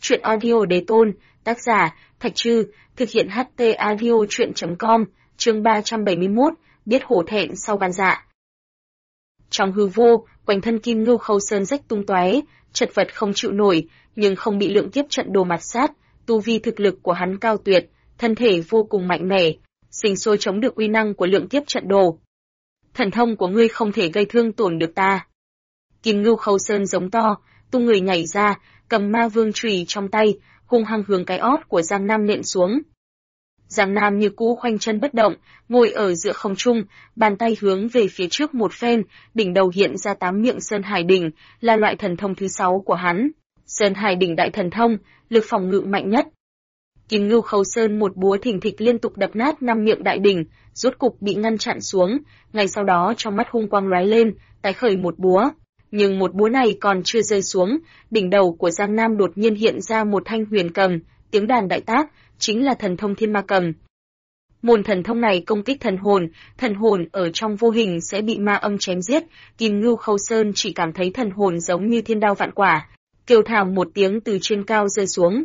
Truyện audio đề tôn, tác giả, Thạch Trư, thực hiện HT audio truyện.com, chương 371, biết hổ thẹn sau gan dạ. Trong hư vô, quanh thân Kim Ngưu Khâu Sơn rách tung tóe, chật vật không chịu nổi, nhưng không bị lượng kiếp trận đồ mạt sát, tu vi thực lực của hắn cao tuyệt, thân thể vô cùng mạnh mẽ, sinh sôi chống được uy năng của lượng kiếp trận đồ. Thần thông của ngươi không thể gây thương tổn được ta. Kim Ngưu Khâu Sơn giống to, tung người nhảy ra, cầm ma vương chùy trong tay, hung hăng hướng cái ót của Giang Nam nện xuống. Giang Nam như cũ khoanh chân bất động, ngồi ở giữa không trung, bàn tay hướng về phía trước một phen, đỉnh đầu hiện ra 8 miệng Sơn Hải đỉnh, là loại thần thông thứ 6 của hắn. Sơn Hải đỉnh đại thần thông, lực phòng ngự mạnh nhất. Kim Ngưu Khâu Sơn một búa thình thịch liên tục đập nát 5 miệng đại đỉnh, rốt cục bị ngăn chặn xuống, ngay sau đó trong mắt hung quang lóe lên, tái khởi một búa. Nhưng một búa này còn chưa rơi xuống, đỉnh đầu của Giang Nam đột nhiên hiện ra một thanh huyền cầm, tiếng đàn đại tác, chính là thần thông Thiên Ma Cầm. Môn thần thông này công kích thần hồn ở trong vô hình sẽ bị ma âm chém giết, Kim Ngưu Khâu Sơn chỉ cảm thấy thần hồn giống như thiên đao vạn quả, kêu thảm một tiếng từ trên cao rơi xuống.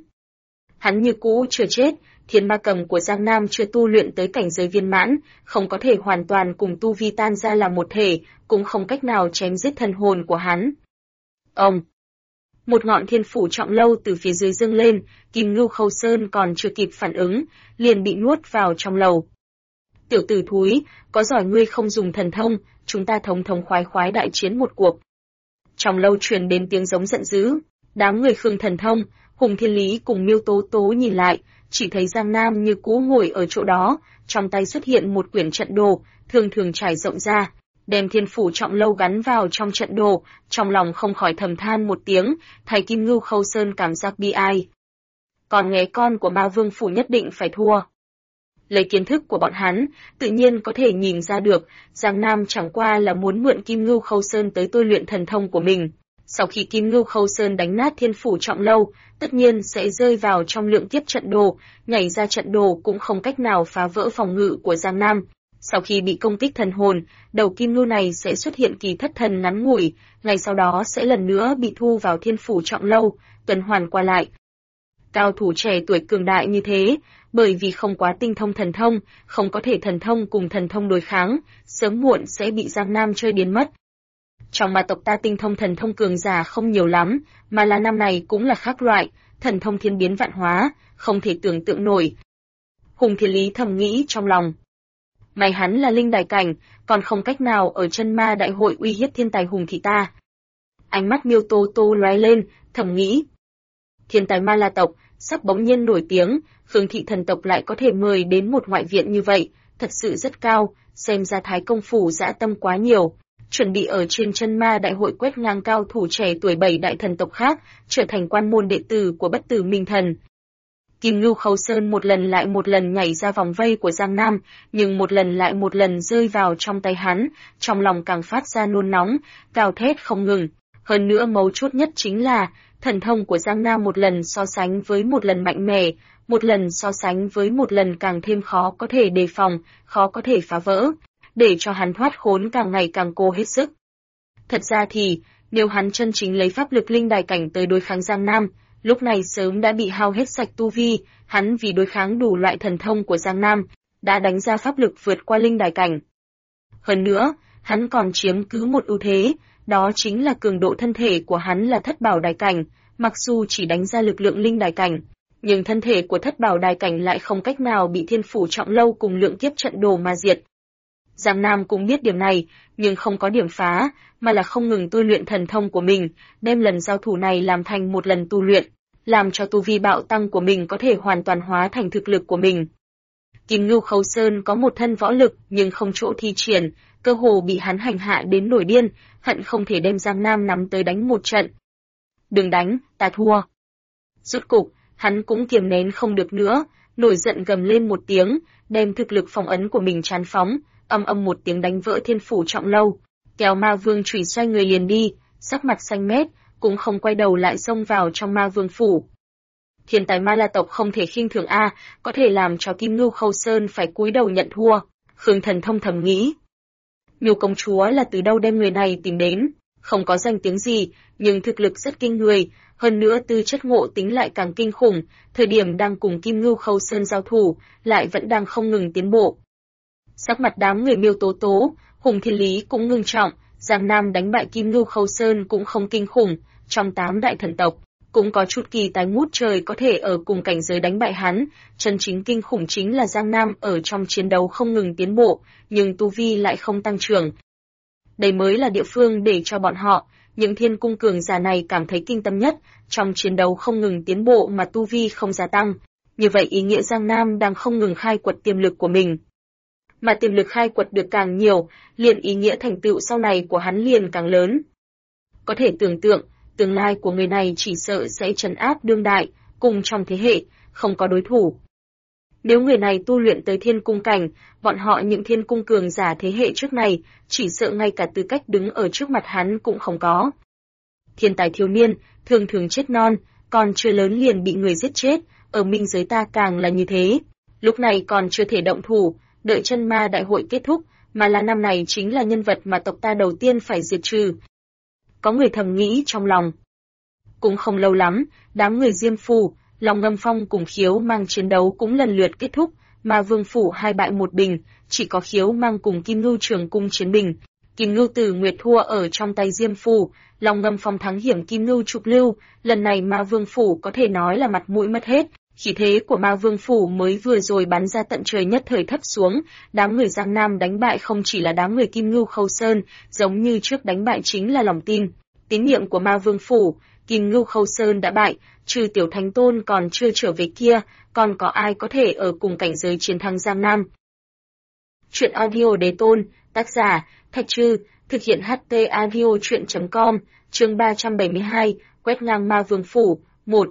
Hắn như cũ chưa chết, Thiên Ma Cầm của Giang Nam chưa tu luyện tới cảnh giới viên mãn, không có thể hoàn toàn cùng tu vi tan ra làm một thể, cũng không cách nào chém giết thần hồn của hắn. Ông! Một ngọn thiên phủ trọng lâu từ phía dưới dâng lên, Kim Ngưu Khâu Sơn còn chưa kịp phản ứng, liền bị nuốt vào trong lầu. Tiểu tử thúi, có giỏi ngươi không dùng thần thông, chúng ta thống thống khoái khoái đại chiến một cuộc. Trong lâu truyền đến tiếng giống giận dữ, đám người Khương thần thông, Hùng Thiên Lý cùng Miêu Tố Tố nhìn lại, chỉ thấy Giang Nam như cũ ngồi ở chỗ đó, trong tay xuất hiện một quyển trận đồ, thường thường trải rộng ra, đem thiên phủ trọng lâu gắn vào trong trận đồ, trong lòng không khỏi thầm than một tiếng, thầy Kim Ngưu Khâu Sơn cảm giác bi ai. Còn nghe con của Ma Vương phủ nhất định phải thua. Lấy kiến thức của bọn hắn, tự nhiên có thể nhìn ra được, Giang Nam chẳng qua là muốn mượn Kim Ngưu Khâu Sơn tới tôi luyện thần thông của mình. Sau khi Kim Ngưu Khâu Sơn đánh nát thiên phủ trọng lâu, tất nhiên sẽ rơi vào trong lượng kiếp trận đồ, nhảy ra trận đồ cũng không cách nào phá vỡ phòng ngự của Giang Nam. Sau khi bị công kích thần hồn, đầu Kim Ngưu này sẽ xuất hiện kỳ thất thần ngắn ngủi, ngày sau đó sẽ lần nữa bị thu vào thiên phủ trọng lâu, tuần hoàn qua lại. Cao thủ trẻ tuổi cường đại như thế, bởi vì không quá tinh thông thần thông, không có thể thần thông cùng thần thông đối kháng, sớm muộn sẽ bị Giang Nam chơi điên mất. Trong ma tộc ta tinh thông thần thông cường giả không nhiều lắm, mà là năm này cũng là khác loại, thần thông thiên biến vạn hóa, không thể tưởng tượng nổi. Hùng Thiên Lý thầm nghĩ trong lòng. May hắn là linh đài cảnh, còn không cách nào ở chân ma đại hội uy hiếp thiên tài Hùng thị ta. Ánh mắt Miêu Tố Tố lóe lên, thầm nghĩ. Thiên tài ma la tộc, sắp bỗng nhiên nổi tiếng, Khương thị thần tộc lại có thể mời đến một ngoại viện như vậy, thật sự rất cao, xem ra Thái Công phủ dã tâm quá nhiều. Chuẩn bị ở trên chân ma đại hội quét ngang cao thủ trẻ tuổi 7 đại thần tộc khác, trở thành quan môn đệ tử của Bất Tử Minh Thần. Kim Ngưu Khâu Sơn một lần lại một lần nhảy ra vòng vây của Giang Nam, nhưng một lần lại một lần rơi vào trong tay hắn, trong lòng càng phát ra nôn nóng, gào thét không ngừng. Hơn nữa mấu chốt nhất chính là, thần thông của Giang Nam một lần so sánh với một lần mạnh mẽ, một lần so sánh với một lần càng thêm khó có thể đề phòng, khó có thể phá vỡ, để cho hắn thoát khốn càng ngày càng cố hết sức. Thật ra thì, nếu hắn chân chính lấy pháp lực linh đài cảnh tới đối kháng Giang Nam, lúc này sớm đã bị hao hết sạch tu vi, hắn vì đối kháng đủ loại thần thông của Giang Nam, đã đánh ra pháp lực vượt qua linh đài cảnh. Hơn nữa, hắn còn chiếm cứ một ưu thế, đó chính là cường độ thân thể của hắn là thất bảo đài cảnh, mặc dù chỉ đánh ra lực lượng linh đài cảnh, nhưng thân thể của thất bảo đài cảnh lại không cách nào bị thiên phủ trọng lâu cùng lượng kiếp trận đồ mà diệt. Giang Nam cũng biết điểm này, nhưng không có điểm phá, mà là không ngừng tu luyện thần thông của mình, đem lần giao thủ này làm thành một lần tu luyện, làm cho tu vi bạo tăng của mình có thể hoàn toàn hóa thành thực lực của mình. Kim Ngưu Khâu Sơn có một thân võ lực nhưng không chỗ thi triển, cơ hồ bị hắn hành hạ đến nổi điên, hận không thể đem Giang Nam nắm tới đánh một trận. Đừng đánh, ta thua. Rốt cục, hắn cũng kiềm nén không được nữa, nổi giận gầm lên một tiếng, đem thực lực phong ấn của mình tràn phóng, âm âm một tiếng đánh vỡ thiên phủ trọng lâu, kéo Ma Vương chùy xoay người liền đi, sắc mặt xanh mét, cũng không quay đầu lại xông vào trong Ma Vương phủ. Thiên tài ma la tộc không thể khinh thường a, có thể làm cho Kim Ngưu Khâu Sơn phải cúi đầu nhận thua. Khương thần thông thầm nghĩ. Miêu công chúa là từ đâu đem người này tìm đến, không có danh tiếng gì, nhưng thực lực rất kinh người, Hơn nữa tư chất ngộ tính lại càng kinh khủng, thời điểm đang cùng Kim Ngưu Khâu Sơn giao thủ, lại vẫn đang không ngừng tiến bộ. Sắc mặt đám người Miêu Tố Tố, Hùng Thiên Lý cũng ngưng trọng, Giang Nam đánh bại Kim Ngưu Khâu Sơn cũng không kinh khủng, trong 8 đại thần tộc, cũng có chút kỳ tài ngút trời có thể ở cùng cảnh giới đánh bại hắn, chân chính kinh khủng chính là Giang Nam ở trong chiến đấu không ngừng tiến bộ, nhưng tu vi lại không tăng trưởng. Đây mới là địa phương để cho bọn họ, những thiên cung cường giả này cảm thấy kinh tâm nhất, trong chiến đấu không ngừng tiến bộ mà tu vi không gia tăng. Như vậy ý nghĩa Giang Nam đang không ngừng khai quật tiềm lực của mình. Mà tiềm lực khai quật được càng nhiều, liền ý nghĩa thành tựu sau này của hắn liền càng lớn. Có thể tưởng tượng, tương lai của người này chỉ sợ sẽ trấn áp đương đại, cùng trong thế hệ, không có đối thủ. Nếu người này tu luyện tới thiên cung cảnh, bọn họ những thiên cung cường giả thế hệ trước này, chỉ sợ ngay cả tư cách đứng ở trước mặt hắn cũng không có. Thiên tài thiếu niên, thường thường chết non, còn chưa lớn liền bị người giết chết, ở minh giới ta càng là như thế. Lúc này còn chưa thể động thủ, đợi chân ma đại hội kết thúc, mà là năm này chính là nhân vật mà tộc ta đầu tiên phải diệt trừ. Có người thầm nghĩ trong lòng. Cũng không lâu lắm, đám người Diêm Phù, Long Ngâm Phong cùng Khiếu Mang chiến đấu cũng lần lượt kết thúc, mà Vương Phủ 2 bại 1 bình, chỉ có Khiếu Mang cùng Kim Ngưu Trường Cung chiến bình. Kim Ngưu Tử Nguyệt thua ở trong tay Diêm Phù, Long Ngâm Phong thắng hiểm Kim Ngưu Trục Lưu, lần này Ma Vương Phủ có thể nói là mặt mũi mất hết. Khí thế của Ma Vương Phủ mới vừa rồi bắn ra tận trời nhất thời thấp xuống, đám người Giang Nam đánh bại không chỉ là đám người Kim Ngưu Khâu Sơn, giống như trước đánh bại chính là lòng tin. Tín niệm của Ma Vương Phủ, Kim Ngưu Khâu Sơn đã bại, trừ Tiểu Thánh Tôn còn chưa trở về kia, còn có ai có thể ở cùng cảnh giới chiến thắng Giang Nam. Chuyện audio Đế Tôn, tác giả, Thạch Trư, thực hiện HT audio chuyện.com, chương 372, quét ngang Ma Vương Phủ, 1.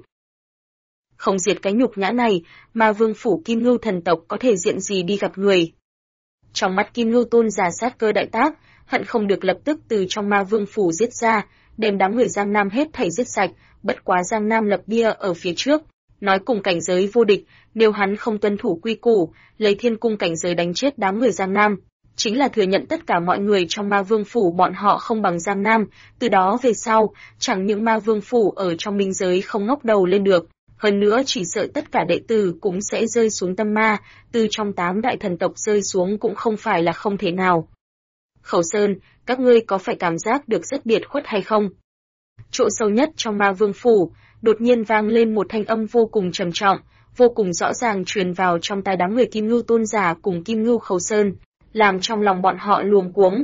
Không diệt cái nhục nhã này, Ma Vương Phủ Kim Ngưu thần tộc có thể diện gì đi gặp người. Trong mắt Kim Ngưu Tôn giả sát cơ đại tác, hận không được lập tức từ trong Ma Vương Phủ giết ra, đem đám người Giang Nam hết thảy giết sạch, bất quá Giang Nam lập bia ở phía trước, nói cùng cảnh giới vô địch, nếu hắn không tuân thủ quy củ, lấy thiên cung cảnh giới đánh chết đám người Giang Nam, chính là thừa nhận tất cả mọi người trong Ma Vương Phủ bọn họ không bằng Giang Nam, từ đó về sau, chẳng những Ma Vương Phủ ở trong minh giới không ngóc đầu lên được, hơn nữa chỉ sợ tất cả đệ tử cũng sẽ rơi xuống tâm ma, từ trong 8 đại thần tộc rơi xuống cũng không phải là không thể nào. Khẩu Sơn, các ngươi có phải cảm giác được rất biệt khuất hay không? Chỗ sâu nhất trong Ma Vương Phủ, đột nhiên vang lên một thanh âm vô cùng trầm trọng, vô cùng rõ ràng truyền vào trong tai đám người Kim Ngưu Tôn giả cùng Kim Ngưu Khẩu Sơn, làm trong lòng bọn họ luống cuống.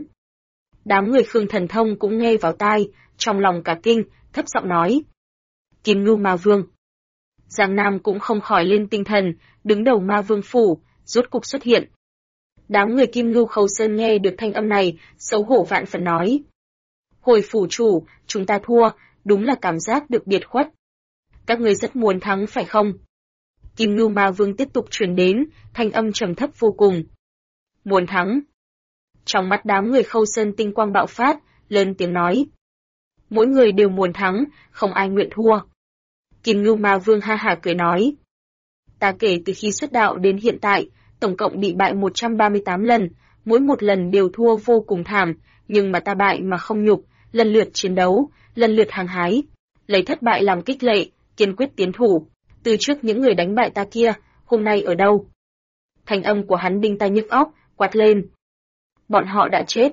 Đám người Khương Thần Thông cũng nghe vào tai, trong lòng cả kinh, thấp giọng nói: Kim Ngưu Ma Vương. Giang Nam cũng không khỏi lên tinh thần, đứng đầu Ma Vương Phủ, rốt cục xuất hiện. Đám người Kim Ngưu Khâu Sơn nghe được thanh âm này, xấu hổ vạn phần nói: Hồi phủ chủ, chúng ta thua, đúng là cảm giác được biệt khuất. Các ngươi rất muốn thắng phải không? Kim Ngưu Ma Vương tiếp tục truyền đến, thanh âm trầm thấp vô cùng. Muốn thắng. Trong mắt đám người Khâu Sơn tinh quang bạo phát, lớn tiếng nói: Mỗi người đều muốn thắng, không ai nguyện thua. Kim Ngưu Ma Vương ha hả cười nói: Ta kể từ khi xuất đạo đến hiện tại, tổng cộng bị bại 138 lần, mỗi một lần đều thua vô cùng thảm, nhưng mà ta bại mà không nhục, lần lượt chiến đấu, lần lượt hăng hái, lấy thất bại làm khích lệ, kiên quyết tiến thủ. Từ trước những người đánh bại ta kia, hôm nay ở đâu? Thanh âm của hắn đinh tai nhức óc, quát lên: Bọn họ đã chết.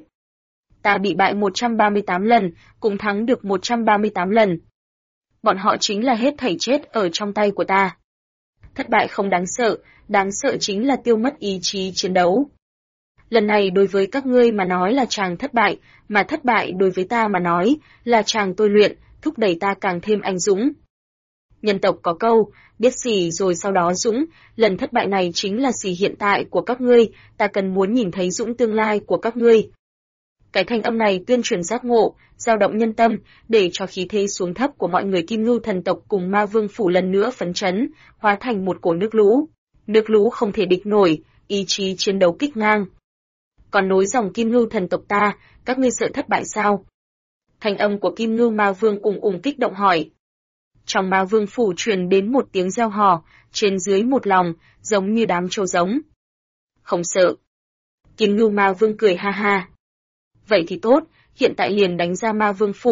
Ta bị bại 138 lần, cũng thắng được 138 lần. Bọn họ chính là hết thảy chết ở trong tay của ta. Thất bại không đáng sợ chính là tiêu mất ý chí chiến đấu. Lần này đối với các ngươi mà nói là chàng thất bại, mà thất bại đối với ta mà nói là chàng tôi luyện, thúc đẩy ta càng thêm anh dũng. Nhân tộc có câu, biết xỉ rồi sau đó dũng, lần thất bại này chính là xỉ hiện tại của các ngươi, ta cần muốn nhìn thấy dũng tương lai của các ngươi. Cái thanh âm này tuyên truyền giác ngộ, dao động nhân tâm, để cho khí thế xuống thấp của mọi người Kim Ngưu thần tộc cùng Ma Vương Phủ lần nữa phấn chấn, hóa thành một cổ nước lũ. Nước lũ không thể địch nổi, ý chí chiến đấu kích ngang. Còn nối dòng Kim Ngưu thần tộc ta, các ngươi sợ thất bại sao? Thanh âm của Kim Ngưu Ma Vương ùng kích động hỏi. Trong Ma Vương Phủ truyền đến một tiếng reo hò, trên dưới một lòng, giống như đám trâu giống. Không sợ. Kim Ngưu Ma Vương cười ha ha. Vậy thì tốt, hiện tại liền đánh ra Ma Vương Phủ,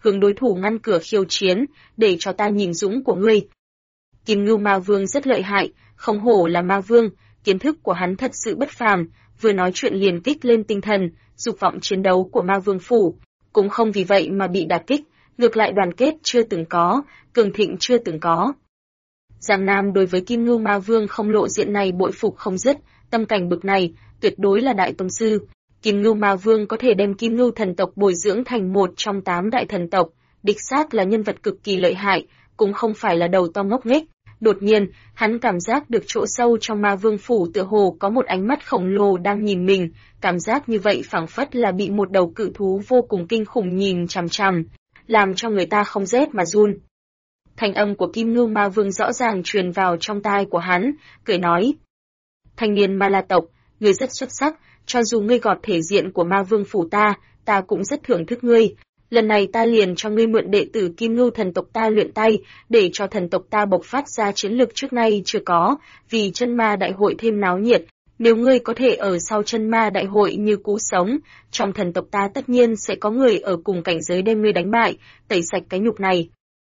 hướng đối thủ ngăn cửa khiêu chiến, để cho ta nhìn dũng của ngươi. Kim Ngưu Ma Vương rất lợi hại, không hổ là Ma Vương, kiến thức của hắn thật sự bất phàm, vừa nói chuyện liền kích lên tinh thần, dục vọng chiến đấu của Ma Vương phủ, cũng không vì vậy mà bị đả kích, ngược lại đoàn kết chưa từng có, cường thịnh chưa từng có. Giang Nam đối với Kim Ngưu Ma Vương không lộ diện này bội phục không dứt, tâm cảnh bực này, tuyệt đối là đại tông sư. Kim Ngưu Ma Vương có thể đem Kim Ngưu thần tộc bồi dưỡng thành một trong 8 đại thần tộc, đích xác là nhân vật cực kỳ lợi hại, cũng không phải là đầu to ngốc nghếch. Đột nhiên, hắn cảm giác được chỗ sâu trong Ma Vương phủ tựa hồ có một ánh mắt khổng lồ đang nhìn mình, cảm giác như vậy phảng phất là bị một đầu cự thú vô cùng kinh khủng nhìn chằm chằm, làm cho người ta không rét mà run. Thanh âm của Kim Ngưu Ma Vương rõ ràng truyền vào trong tai của hắn, cười nói: "Thanh niên Ma La tộc, ngươi rất xuất sắc, cho dù ngươi gọt thể diện của Ma Vương phủ ta cũng rất thưởng thức ngươi. Lần này ta liền cho ngươi mượn đệ tử Kim Ngưu thần tộc ta luyện tay, để cho thần tộc ta bộc phát ra chiến lực trước nay chưa có, vì chân ma đại hội thêm náo nhiệt. Nếu ngươi có thể ở sau chân ma đại hội như cũ sống, trong thần tộc ta tất nhiên sẽ có người ở cùng cảnh giới đem ngươi đánh bại, tẩy sạch cái nhục này.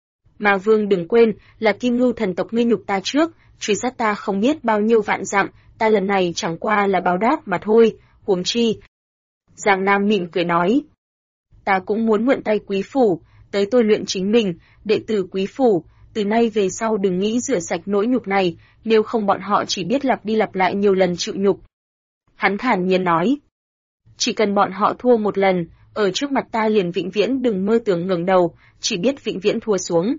Ma Vương đừng quên, là Kim Ngưu thần tộc ngươi nhục ta trước, truy sát ta không biết bao nhiêu vạn dặm, ta lần này chẳng qua là báo đáp mà thôi, huống chi." Giang Nam mỉm cười nói: "Ta cũng muốn mượn tay quý phủ, tới tôi luyện chính mình, đệ tử quý phủ, từ nay về sau đừng nghĩ rửa sạch nỗi nhục này, nếu không bọn họ chỉ biết lặp đi lặp lại nhiều lần chịu nhục." Hắn thản nhiên nói: "Chỉ cần bọn họ thua một lần, ở trước mặt ta liền vĩnh viễn đừng mơ tưởng ngẩng đầu, chỉ biết vĩnh viễn thua xuống."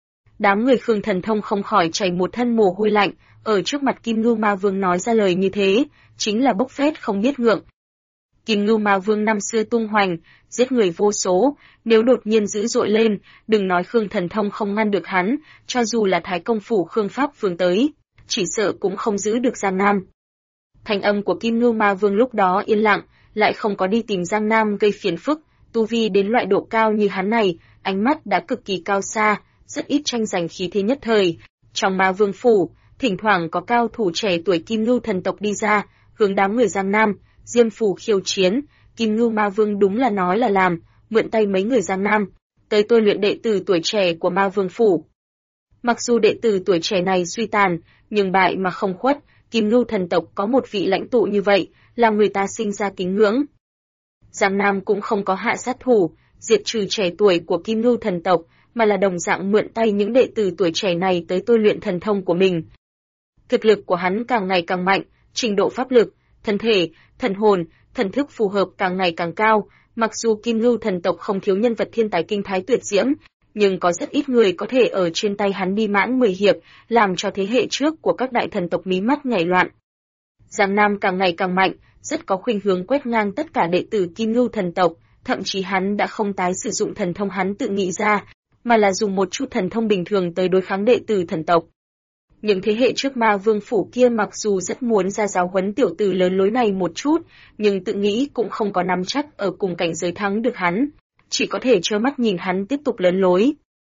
Đám người Khương Thần Thông không khỏi chảy một thân mồ hôi lạnh, ở trước mặt Kim Ngưu Ma Vương nói ra lời như thế, chính là bốc phét không biết ngượng. Kim Ngưu Ma Vương năm xưa tung hoành, giết người vô số, nếu đột nhiên dữ dội lên, đừng nói Khương Thần Thông không ngăn được hắn, cho dù là Thái Công phủ Khương Pháp Vương tới, chỉ sợ cũng không giữ được Giang Nam. Thanh âm của Kim Ngưu Ma Vương lúc đó yên lặng, lại không có đi tìm Giang Nam gây phiền phức, tu vi đến loại độ cao như hắn này, ánh mắt đã cực kỳ cao xa, rất ít tranh giành khí thế nhất thời. Trong Ma Vương phủ, thỉnh thoảng có cao thủ trẻ tuổi Kim Ngưu thần tộc đi ra, hướng đám người Giang Nam, Diêm phủ khiêu chiến. Kim Ngưu Ma Vương đúng là nói là làm, mượn tay mấy người Giang Nam, tới tôi luyện đệ tử tuổi trẻ của Ma Vương phủ. Mặc dù đệ tử tuổi trẻ này suy tàn, nhưng bại mà không khuất, Kim Ngưu thần tộc có một vị lãnh tụ như vậy, làm người ta sinh ra kính ngưỡng. Giang Nam cũng không có hạ sát thủ, diệt trừ trẻ tuổi của Kim Ngưu thần tộc, mà là đồng dạng mượn tay những đệ tử tuổi trẻ này tới tôi luyện thần thông của mình. Thực lực của hắn càng ngày càng mạnh, trình độ pháp lực, thân thể, thần hồn, thần thức phù hợp càng ngày càng cao, mặc dù Kim Ngưu thần tộc không thiếu nhân vật thiên tài kinh thái tuyệt diễm, nhưng có rất ít người có thể ở trên tay hắn đi mãn 10 hiệp, làm cho thế hệ trước của các đại thần tộc mí mắt nhảy loạn. Giang Nam càng ngày càng mạnh, rất có khuynh hướng quét ngang tất cả đệ tử Kim Ngưu thần tộc, thậm chí hắn đã không tái sử dụng thần thông hắn tự nghĩ ra, mà là dùng một chút thần thông bình thường tới đối kháng đệ tử thần tộc. Những thế hệ trước Ma Vương phủ kia mặc dù rất muốn ra giáo huấn tiểu tử lớn lối này một chút, nhưng tự nghĩ cũng không có nắm chắc ở cùng cảnh giới thắng được hắn, chỉ có thể trơ mắt nhìn hắn tiếp tục lớn lối.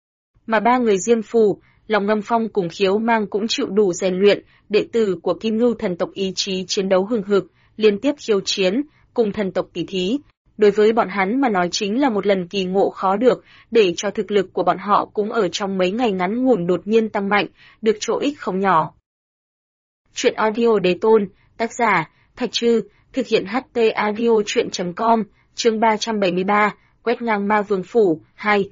Mà ba người Diêm phủ, Long Ngâm Phong cùng Khiếu Mang cũng chịu đủ rèn luyện, đệ tử của Kim Ngưu thần tộc ý chí chiến đấu hừng hực, liên tiếp khiêu chiến, cùng thần tộc tỉ thí. Đối với bọn hắn mà nói chính là một lần kỳ ngộ khó được, để cho thực lực của bọn họ cũng ở trong mấy ngày ngắn ngủn đột nhiên tăng mạnh, được chỗ ích không nhỏ. Chuyện audio Đế Tôn, tác giả, Thạch Trư, thực hiện HT audio chuyện.com, chương 373, quét ngang Ma Vương phủ, 2.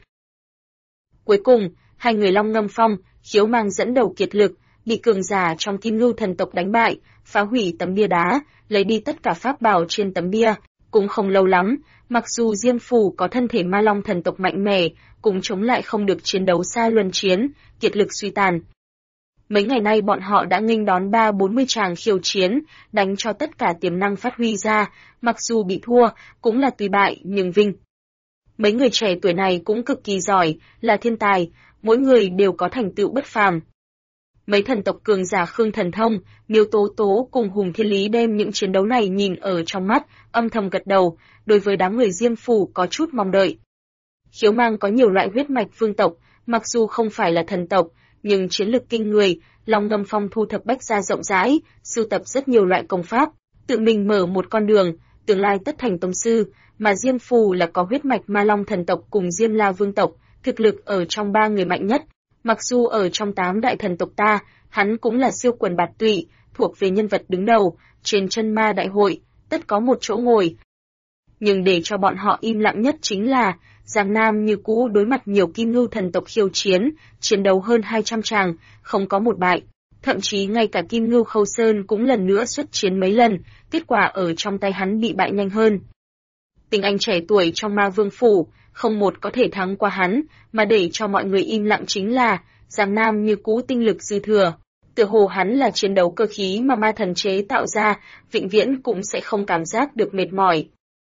Cuối cùng, hai người Long Ngâm Phong, Khiếu Mang dẫn đầu kiệt lực, bị cường giả trong Kim Ngưu thần tộc đánh bại, phá hủy tấm bia đá, lấy đi tất cả pháp bảo trên tấm bia. Cũng không lâu lắm, mặc dù Diêm phủ có thân thể Ma Long thần tộc mạnh mẽ, cũng chống lại không được chiến đấu xa luân chiến, kiệt lực suy tàn. Mấy ngày nay bọn họ đã nghênh đón 30-40 tràng khiêu chiến, đánh cho tất cả tiềm năng phát huy ra, mặc dù bị thua, cũng là tùy bại nhưng vinh. Mấy người trẻ tuổi này cũng cực kỳ giỏi, là thiên tài, mỗi người đều có thành tựu bất phàm. Mấy thần tộc cường giả Khương Thần Thông, Miêu Tố Tố cùng Hùng Thiên Lý đem những chiến đấu này nhìn ở trong mắt, âm thầm gật đầu, đối với đám người Diêm phủ có chút mong đợi. Khiếu Mang có nhiều loại huyết mạch vương tộc, mặc dù không phải là thần tộc, nhưng chiến lực kinh người, Long Ngâm Phong thu thập bách gia rộng rãi, sưu tập rất nhiều loại công pháp, tự mình mở một con đường, tương lai tất thành tông sư, mà Diêm Phù là có huyết mạch Ma Long thần tộc cùng Diêm La vương tộc, thực lực ở trong 3 người mạnh nhất. Mặc dù ở trong 8 đại thần tộc ta, hắn cũng là siêu quần bạt tụy, thuộc về nhân vật đứng đầu, trên chân ma đại hội, tất có một chỗ ngồi. Nhưng để cho bọn họ im lặng nhất chính là, Giang Nam như cũ đối mặt nhiều Kim Ngưu thần tộc khiêu chiến, chiến đấu hơn 200 tràng, không có một bại. Thậm chí ngay cả Kim Ngưu Khâu Sơn cũng lần nữa xuất chiến mấy lần, kết quả ở trong tay hắn bị bại nhanh hơn. Tình anh trẻ tuổi trong Ma Vương Phủ, không một có thể thắng qua hắn, mà để cho mọi người im lặng chính là, Giang Nam như cũ tinh lực dư thừa. Tựa hồ hắn là chiến đấu cơ khí mà ma thần chế tạo ra, vĩnh viễn cũng sẽ không cảm giác được mệt mỏi.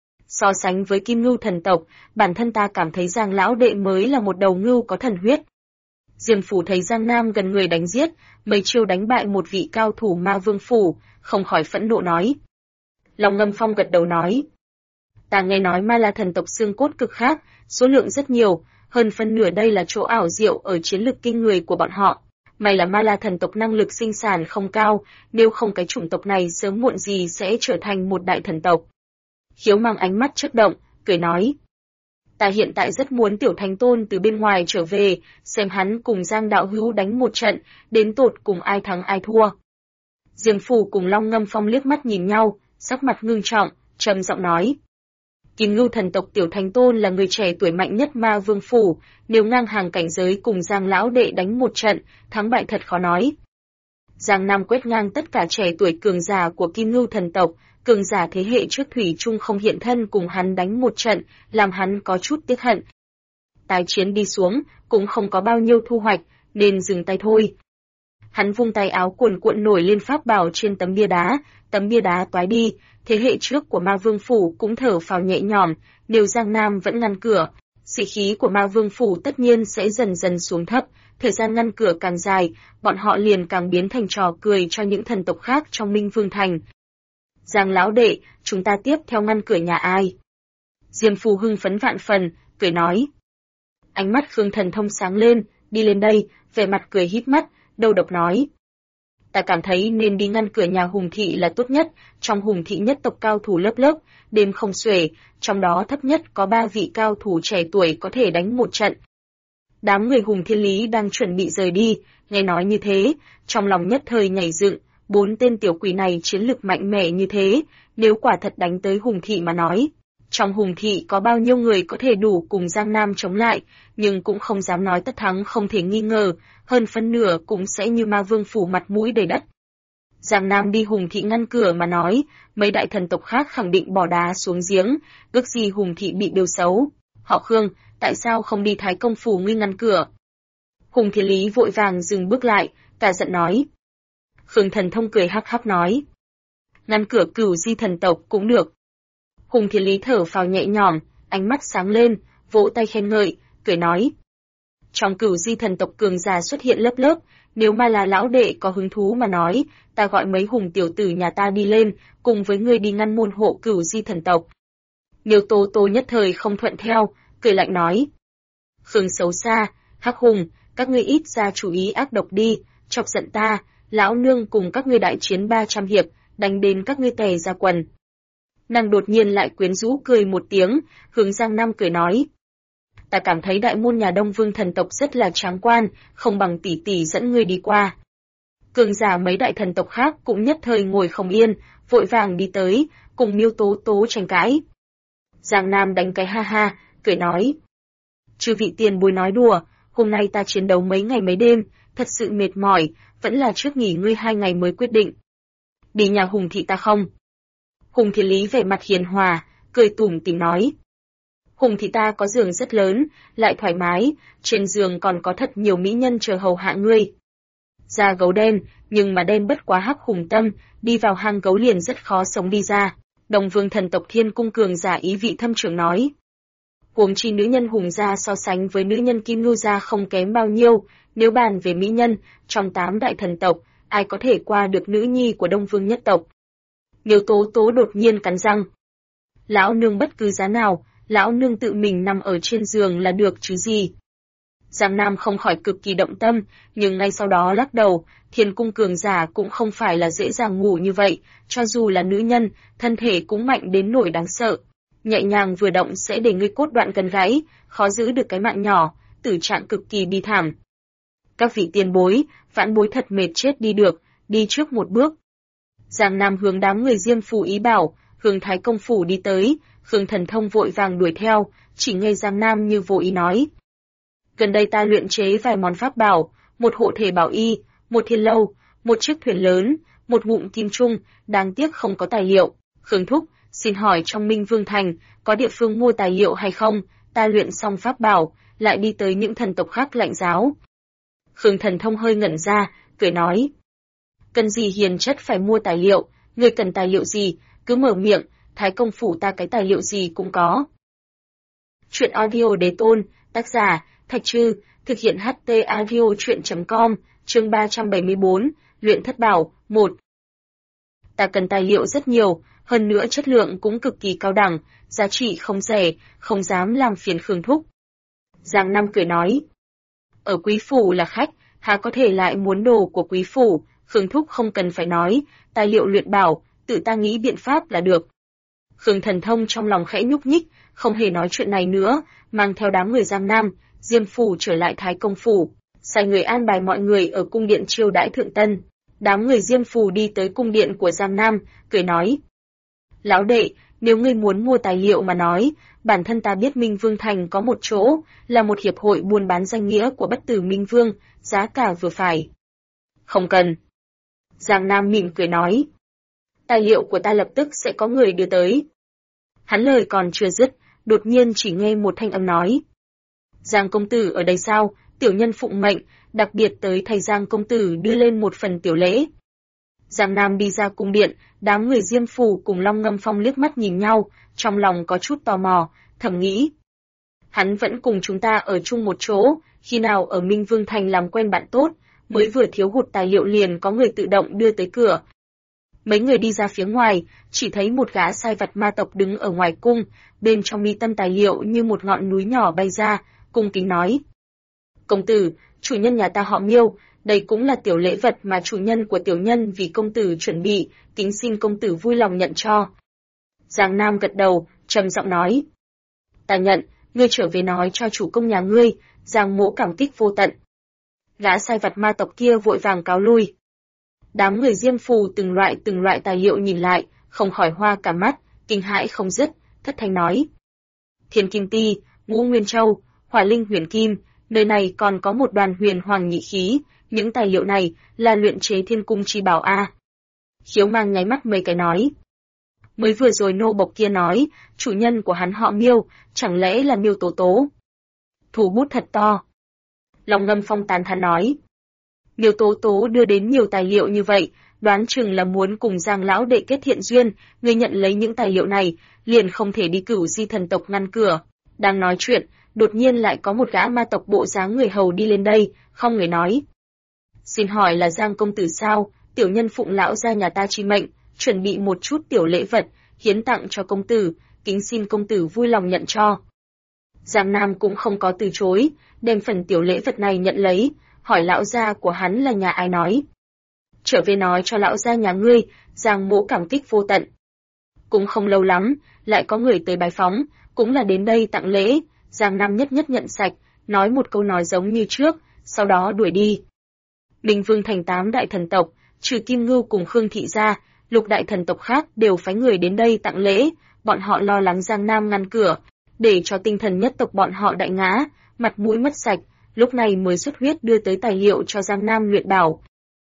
So sánh với Kim Ngưu thần tộc, bản thân ta cảm thấy Giang lão đệ mới là một đầu ngưu có thần huyết. Diêm Phủ thấy Giang Nam gần người đánh giết, mấy chiêu đánh bại một vị cao thủ Ma Vương Phủ, không khỏi phẫn nộ nói. Long Ngâm Phong gật đầu nói. Ta nghe nói Ma La thần tộc xương cốt cực khác, số lượng rất nhiều, hơn phân nửa đây là chỗ ảo diệu ở chiến lực kinh người của bọn họ. May là Ma La thần tộc năng lực sinh sản không cao, nếu không cái chủng tộc này sớm muộn gì sẽ trở thành một đại thần tộc. Khiếu mang ánh mắt chớp động, cười nói. Ta hiện tại rất muốn Tiểu Thánh Tôn từ bên ngoài trở về, xem hắn cùng Giang đạo hữu đánh một trận, đến tột cùng ai thắng ai thua. Diêm Phù cùng Long Ngâm Phong liếc mắt nhìn nhau, sắc mặt ngưng trọng, trầm giọng nói. Kim Ngưu thần tộc Tiểu Thánh Tôn là người trẻ tuổi mạnh nhất Ma Vương Phủ, nếu ngang hàng cảnh giới cùng Giang lão đệ đánh một trận, thắng bại thật khó nói. Giang Nam quét ngang tất cả trẻ tuổi cường giả của Kim Ngưu thần tộc, cường giả thế hệ trước thủy chung không hiện thân cùng hắn đánh một trận, làm hắn có chút tiếc hận. Tái chiến đi xuống, cũng không có bao nhiêu thu hoạch, nên dừng tay thôi. Hắn vung tay áo cuồn cuộn nổi lên pháp bảo trên tấm bia đá toái đi, thế hệ trước của Ma Vương Phủ cũng thở phào nhẹ nhõm, nếu Giang Nam vẫn ngăn cửa, sĩ khí của Ma Vương Phủ tất nhiên sẽ dần dần xuống thấp, thời gian ngăn cửa càng dài, bọn họ liền càng biến thành trò cười cho những thần tộc khác trong Minh Vương Thành. Giang lão đệ, chúng ta tiếp theo ngăn cửa nhà ai? Diêm Phù hưng phấn vạn phần, cười nói. Ánh mắt Khương Thần Thông sáng lên, đi lên đây, vẻ mặt cười híp mắt, đầu độc nói. Ta cảm thấy nên đi ngăn cửa nhà Hùng Thị là tốt nhất, trong Hùng Thị nhất tộc cao thủ lớp lớp, đêm không xuể, trong đó thấp nhất có 3 vị cao thủ trẻ tuổi có thể đánh một trận. Đám người Hùng Thiên Lý đang chuẩn bị rời đi, nghe nói như thế, trong lòng nhất thời nhảy dựng, 4 tên tiểu quỷ này chiến lực mạnh mẽ như thế, nếu quả thật đánh tới Hùng Thị mà nói. Trong Hùng Thị có bao nhiêu người có thể đủ cùng Giang Nam chống lại, nhưng cũng không dám nói tất thắng không thể nghi ngờ, hơn phân nửa cũng sẽ như Ma Vương Phủ mặt mũi đầy đất. Giang Nam đi Hùng Thị ngăn cửa mà nói, mấy đại thần tộc khác khẳng định bỏ đá xuống giếng, ước gì Hùng Thị bị điều xấu. Họ Khương, tại sao không đi Thái Công Phủ nguy ngăn cửa? Hùng Thiên Lý vội vàng dừng bước lại, cả giận nói. Khương Thần Thông cười hắc hắc nói. Ngăn cửa Cửu Di thần tộc cũng được. Hùng Thiên Lý thở phào nhẹ nhõm, ánh mắt sáng lên, vỗ tay khen ngợi, cười nói. Trong Cửu Di thần tộc cường giả xuất hiện lớp lớp, nếu mà là lão đệ có hứng thú mà nói, ta gọi mấy hùng tiểu tử nhà ta đi lên, cùng với ngươi đi ngăn môn hộ Cửu Di thần tộc. Nhiều Tố Tố nhất thời không thuận theo, cười lạnh nói. Khương xấu xa, Hắc Hùng, các ngươi ít ra chú ý ác độc đi, chọc giận ta, lão nương cùng các ngươi đại chiến 300 hiệp, đánh đến các ngươi tè ra quần. Nàng đột nhiên lại quyến rũ cười một tiếng, hướng Giang Nam cười nói. Ta cảm thấy đại môn nhà Đông Vương thần tộc rất là tráng quan, không bằng tỷ tỷ dẫn ngươi đi qua. Cường giả mấy đại thần tộc khác cũng nhất thời ngồi không yên, vội vàng đi tới, cùng Miêu Tố Tố tranh cãi. Giang Nam đánh cái ha ha, cười nói. Chư vị tiền bối nói đùa, hôm nay ta chiến đấu mấy ngày mấy đêm, thật sự mệt mỏi, vẫn là trước nghỉ ngơi 2 ngày mới quyết định. Đi nhà Hùng Thị ta không? Hùng Thiên Lý vẻ mặt hiền hòa, cười tủm tỉm nói. Hùng Thị ta có giường rất lớn, lại thoải mái, trên giường còn có thật nhiều mỹ nhân chờ hầu hạ ngươi. Da gấu đen, nhưng mà đen bất quá hắc hùng tâm, đi vào hang gấu liền rất khó sống đi ra. Đông Vương thần tộc Thiên Cung cường giả ý vị thâm trưởng nói. Huống chi nữ nhân Hùng gia so sánh với nữ nhân Kim Ngưu gia không kém bao nhiêu, nếu bàn về mỹ nhân, trong 8 đại thần tộc, ai có thể qua được nữ nhi của Đông Vương nhất tộc. Miêu Tố Tố đột nhiên cắn răng. Lão nương bất cứ giá nào, lão nương tự mình nằm ở trên giường là được chứ gì. Giang Nam không khỏi cực kỳ động tâm, nhưng ngay sau đó lắc đầu, Thiên cung cường giả cũng không phải là dễ dàng ngủ như vậy, cho dù là nữ nhân, thân thể cũng mạnh đến nỗi đáng sợ. Nhẹ nhàng vừa động sẽ để ngươi cốt đoạn cần gãy, khó giữ được cái mạng nhỏ, tử trạng cực kỳ bi thảm. Các vị tiền bối, vãn bối thật mệt chết đi được, đi trước một bước. Giang Nam hướng đám người Diêm Phù ý bảo, hướng Thái Công Phủ đi tới, Khương Thần Thông vội vàng đuổi theo, chỉ nghe Giang Nam như vô ý nói. Gần đây ta luyện chế vài món pháp bảo, một hộ thể bảo y, một thiên lâu, một chiếc thuyền lớn, một ngụm kim trung, đáng tiếc không có tài liệu. Khương Thúc, xin hỏi trong Minh Vương Thành, có địa phương mua tài liệu hay không? Ta luyện xong pháp bảo, lại đi tới những thần tộc khác lãnh giáo. Khương Thần Thông hơi ngẩn ra, cười nói. Cần gì hiền chất phải mua tài liệu, người cần tài liệu gì, cứ mở miệng, Thái Công Phủ ta cái tài liệu gì cũng có. Chuyện audio đế tôn, tác giả, Thạch Trư, thực hiện HT audio chuyện.com, chương 374, luyện thất bảo, 1. Ta cần tài liệu rất nhiều, hơn nữa chất lượng cũng cực kỳ cao đẳng, giá trị không rẻ, không dám làm phiền Khương Thúc. Giang Nam cười nói. Ở Quý Phủ là khách, há có thể lại muốn đồ của Quý Phủ, Khương Thúc không cần phải nói, tài liệu luyện bảo, tự ta nghĩ biện pháp là được. Khương Thần Thông trong lòng khẽ nhúc nhích, không hề nói chuyện này nữa, mang theo đám người Giang Nam, Diêm Phủ trở lại Thái Công Phủ, sai người an bài mọi người ở cung điện chiêu đãi thượng tân. Đám người Diêm Phủ đi tới cung điện của Giang Nam, cười nói. Lão đệ, nếu ngươi muốn mua tài liệu mà nói, bản thân ta biết Minh Vương Thành có một chỗ, là một hiệp hội buôn bán danh nghĩa của bất tử Minh Vương, giá cả vừa phải. Không cần. Giang Nam mỉm cười nói. Tài liệu của ta lập tức sẽ có người đưa tới. Hắn lời còn chưa dứt, đột nhiên chỉ nghe một thanh âm nói. Giang công tử ở đây sao? Tiểu nhân phụng mệnh, đặc biệt tới thầy Giang công tử đưa lên một phần tiểu lễ. Giang Nam đi ra cung điện, đám người Diêm Phủ cùng Long Ngâm Phong liếc mắt nhìn nhau, trong lòng có chút tò mò, thầm nghĩ. Hắn vẫn cùng chúng ta ở chung một chỗ, khi nào ở Minh Vương Thành làm quen bạn tốt, mới vừa thiếu hụt tài liệu liền có người tự động đưa tới cửa. Mấy người đi ra phía ngoài, chỉ thấy một gã sai vặt ma tộc đứng ở ngoài cung, bên trong mi tâm tài liệu như một ngọn núi nhỏ bay ra, cung kính nói. Công tử, chủ nhân nhà ta họ Miêu, đây cũng là tiểu lễ vật mà chủ nhân của tiểu nhân vì công tử chuẩn bị, kính xin công tử vui lòng nhận cho. Giang Nam gật đầu, trầm giọng nói. Ta nhận, ngươi trở về nói cho chủ công nhà ngươi, Giang mỗ cảm kích vô tận. Gã sai vặt ma tộc kia vội vàng cáo lui. Đám người Diêm Phù từng loại tài liệu nhìn lại, không khỏi hoa cả mắt, kinh hãi không dứt, thất thanh nói. Thiên Kim Ti, Ngũ Nguyên Châu, Hỏa Linh Huyền Kim, nơi này còn có một đoàn huyền hoàng nhị khí, những tài liệu này là luyện chế thiên cung chi bảo a. Khiếu Mang nháy mắt mấy cái nói. Mới vừa rồi nô bộc kia nói, chủ nhân của hắn họ Miêu, chẳng lẽ là Miêu Tố Tố? Thủ bút thật to. Long Ngâm Phong tán thán nói. Miêu Tố Tố đưa đến nhiều tài liệu như vậy, đoán chừng là muốn cùng Giang lão đệ kết thiện duyên, người nhận lấy những tài liệu này, liền không thể đi Cửu Di thần tộc ngăn cửa. Đang nói chuyện, đột nhiên lại có một gã ma tộc bộ dáng người hầu đi lên đây, không người nói. Xin hỏi là Giang công tử sao, tiểu nhân phụng lão gia nhà ta chi mệnh, chuẩn bị một chút tiểu lễ vật, hiến tặng cho công tử, kính xin công tử vui lòng nhận cho. Giang Nam cũng không có từ chối, đem phần tiểu lễ vật này nhận lấy, hỏi lão gia của hắn là nhà ai nói. Trở về nói cho lão gia nhà ngươi, Giang mỗ cảm kích vô tận. Cũng không lâu lắm, lại có người tới bái phóng, cũng là đến đây tặng lễ, Giang Nam nhất nhất nhận sạch, nói một câu nói giống như trước, sau đó đuổi đi. Minh Vương Thành 8 đại thần tộc, trừ Kim Ngưu cùng Khương Thị gia, lục đại thần tộc khác đều phái người đến đây tặng lễ, bọn họ lo lắng Giang Nam ngăn cửa, để cho tinh thần nhất tộc bọn họ đại ngã, mặt mũi mất sạch, lúc này mới xuất huyết đưa tới tài liệu cho Giang Nam luyện bảo.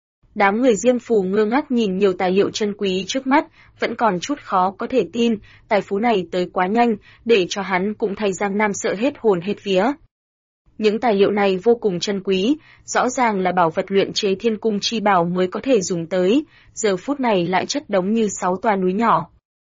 Đám người Diêm Phù ngơ ngác nhìn nhiều tài liệu chân quý trước mắt, vẫn còn chút khó có thể tin, tài phú này tới quá nhanh, để cho hắn cũng thay Giang Nam sợ hết hồn hết vía. Những tài liệu này vô cùng chân quý, rõ ràng là bảo vật luyện chế thiên cung chi bảo mới có thể dùng tới, giờ phút này lại chất đống như 6 tòa núi nhỏ.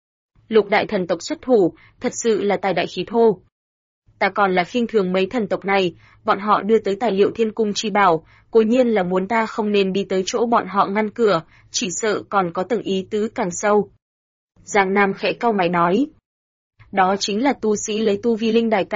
Lục đại thần tộc xuất thủ, thật sự là tài đại khí thô. Ta còn là khinh thường mấy thần tộc này, bọn họ đưa tới tài liệu thiên cung chi bảo, cố nhiên là muốn ta không nên đi tới chỗ bọn họ ngăn cửa, chỉ sợ còn có tầng ý tứ càng sâu. Giang Nam khẽ cau mày nói. Đó chính là tu sĩ lấy tu vi linh đài cảnh,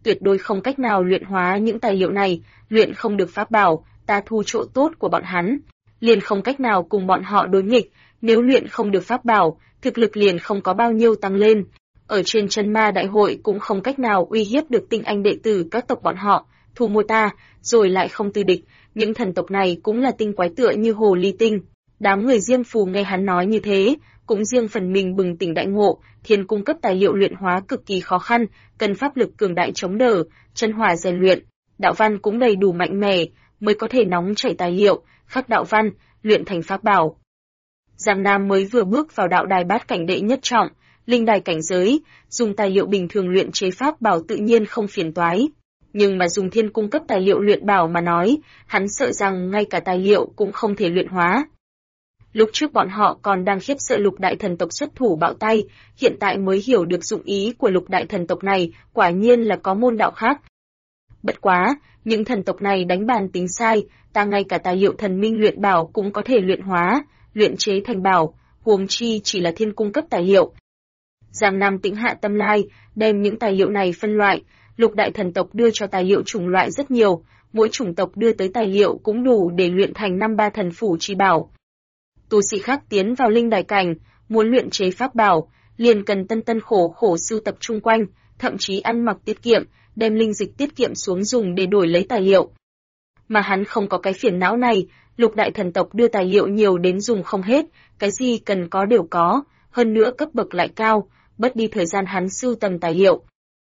tuyệt đối không cách nào luyện hóa những tài liệu này, luyện không được pháp bảo, ta thu chỗ tốt của bọn hắn, liền không cách nào cùng bọn họ đối nghịch, nếu luyện không được pháp bảo, thực lực liền không có bao nhiêu tăng lên. Ở trên chân ma đại hội cũng không cách nào uy hiếp được tinh anh đệ tử các tộc bọn họ, thu mua ta, rồi lại không tư địch, những thần tộc này cũng là tinh quái tựa như hồ ly tinh. Đám người Diêm Phù nghe hắn nói như thế, cũng riêng phần mình bừng tỉnh đại ngộ, thiên cung cấp tài liệu luyện hóa cực kỳ khó khăn, cần pháp lực cường đại chống đỡ, chân hỏa rèn luyện, đạo văn cũng đầy đủ mạnh mẽ, mới có thể nóng chảy tài liệu, khắc đạo văn, luyện thành pháp bảo. Giang Nam mới vừa bước vào đạo đài bát cảnh đệ nhất trọng, linh đài cảnh giới, dùng tài liệu bình thường luyện chế pháp bảo tự nhiên không phiền toái. Nhưng mà dùng thiên cung cấp tài liệu luyện bảo mà nói, hắn sợ rằng ngay cả tài liệu cũng không thể luyện hóa. Lúc trước bọn họ còn đang khiếp sợ lục đại thần tộc xuất thủ bạo tay, hiện tại mới hiểu được dụng ý của lục đại thần tộc này, quả nhiên là có môn đạo khác. Bất quá, những thần tộc này đánh bàn tính sai, ta ngay cả tài liệu thần minh luyện bảo cũng có thể luyện hóa, luyện chế thành bảo, huống chi chỉ là thiên cung cấp tài liệu. Giang Nam tĩnh hạ tâm lai, đem những tài liệu này phân loại, lục đại thần tộc đưa cho tài liệu chủng loại rất nhiều, mỗi chủng tộc đưa tới tài liệu cũng đủ để luyện thành 5-3 thần phủ chi bảo. Tu sĩ khác tiến vào linh đài cảnh, muốn luyện chế pháp bảo, liền cần tân khổ khổ sưu tập chung quanh, thậm chí ăn mặc tiết kiệm, đem linh dịch tiết kiệm xuống dùng để đổi lấy tài liệu. Mà hắn không có cái phiền não này, lục đại thần tộc đưa tài liệu nhiều đến dùng không hết, cái gì cần có đều có, hơn nữa cấp bậc lại cao, bớt đi thời gian hắn sưu tầm tài liệu.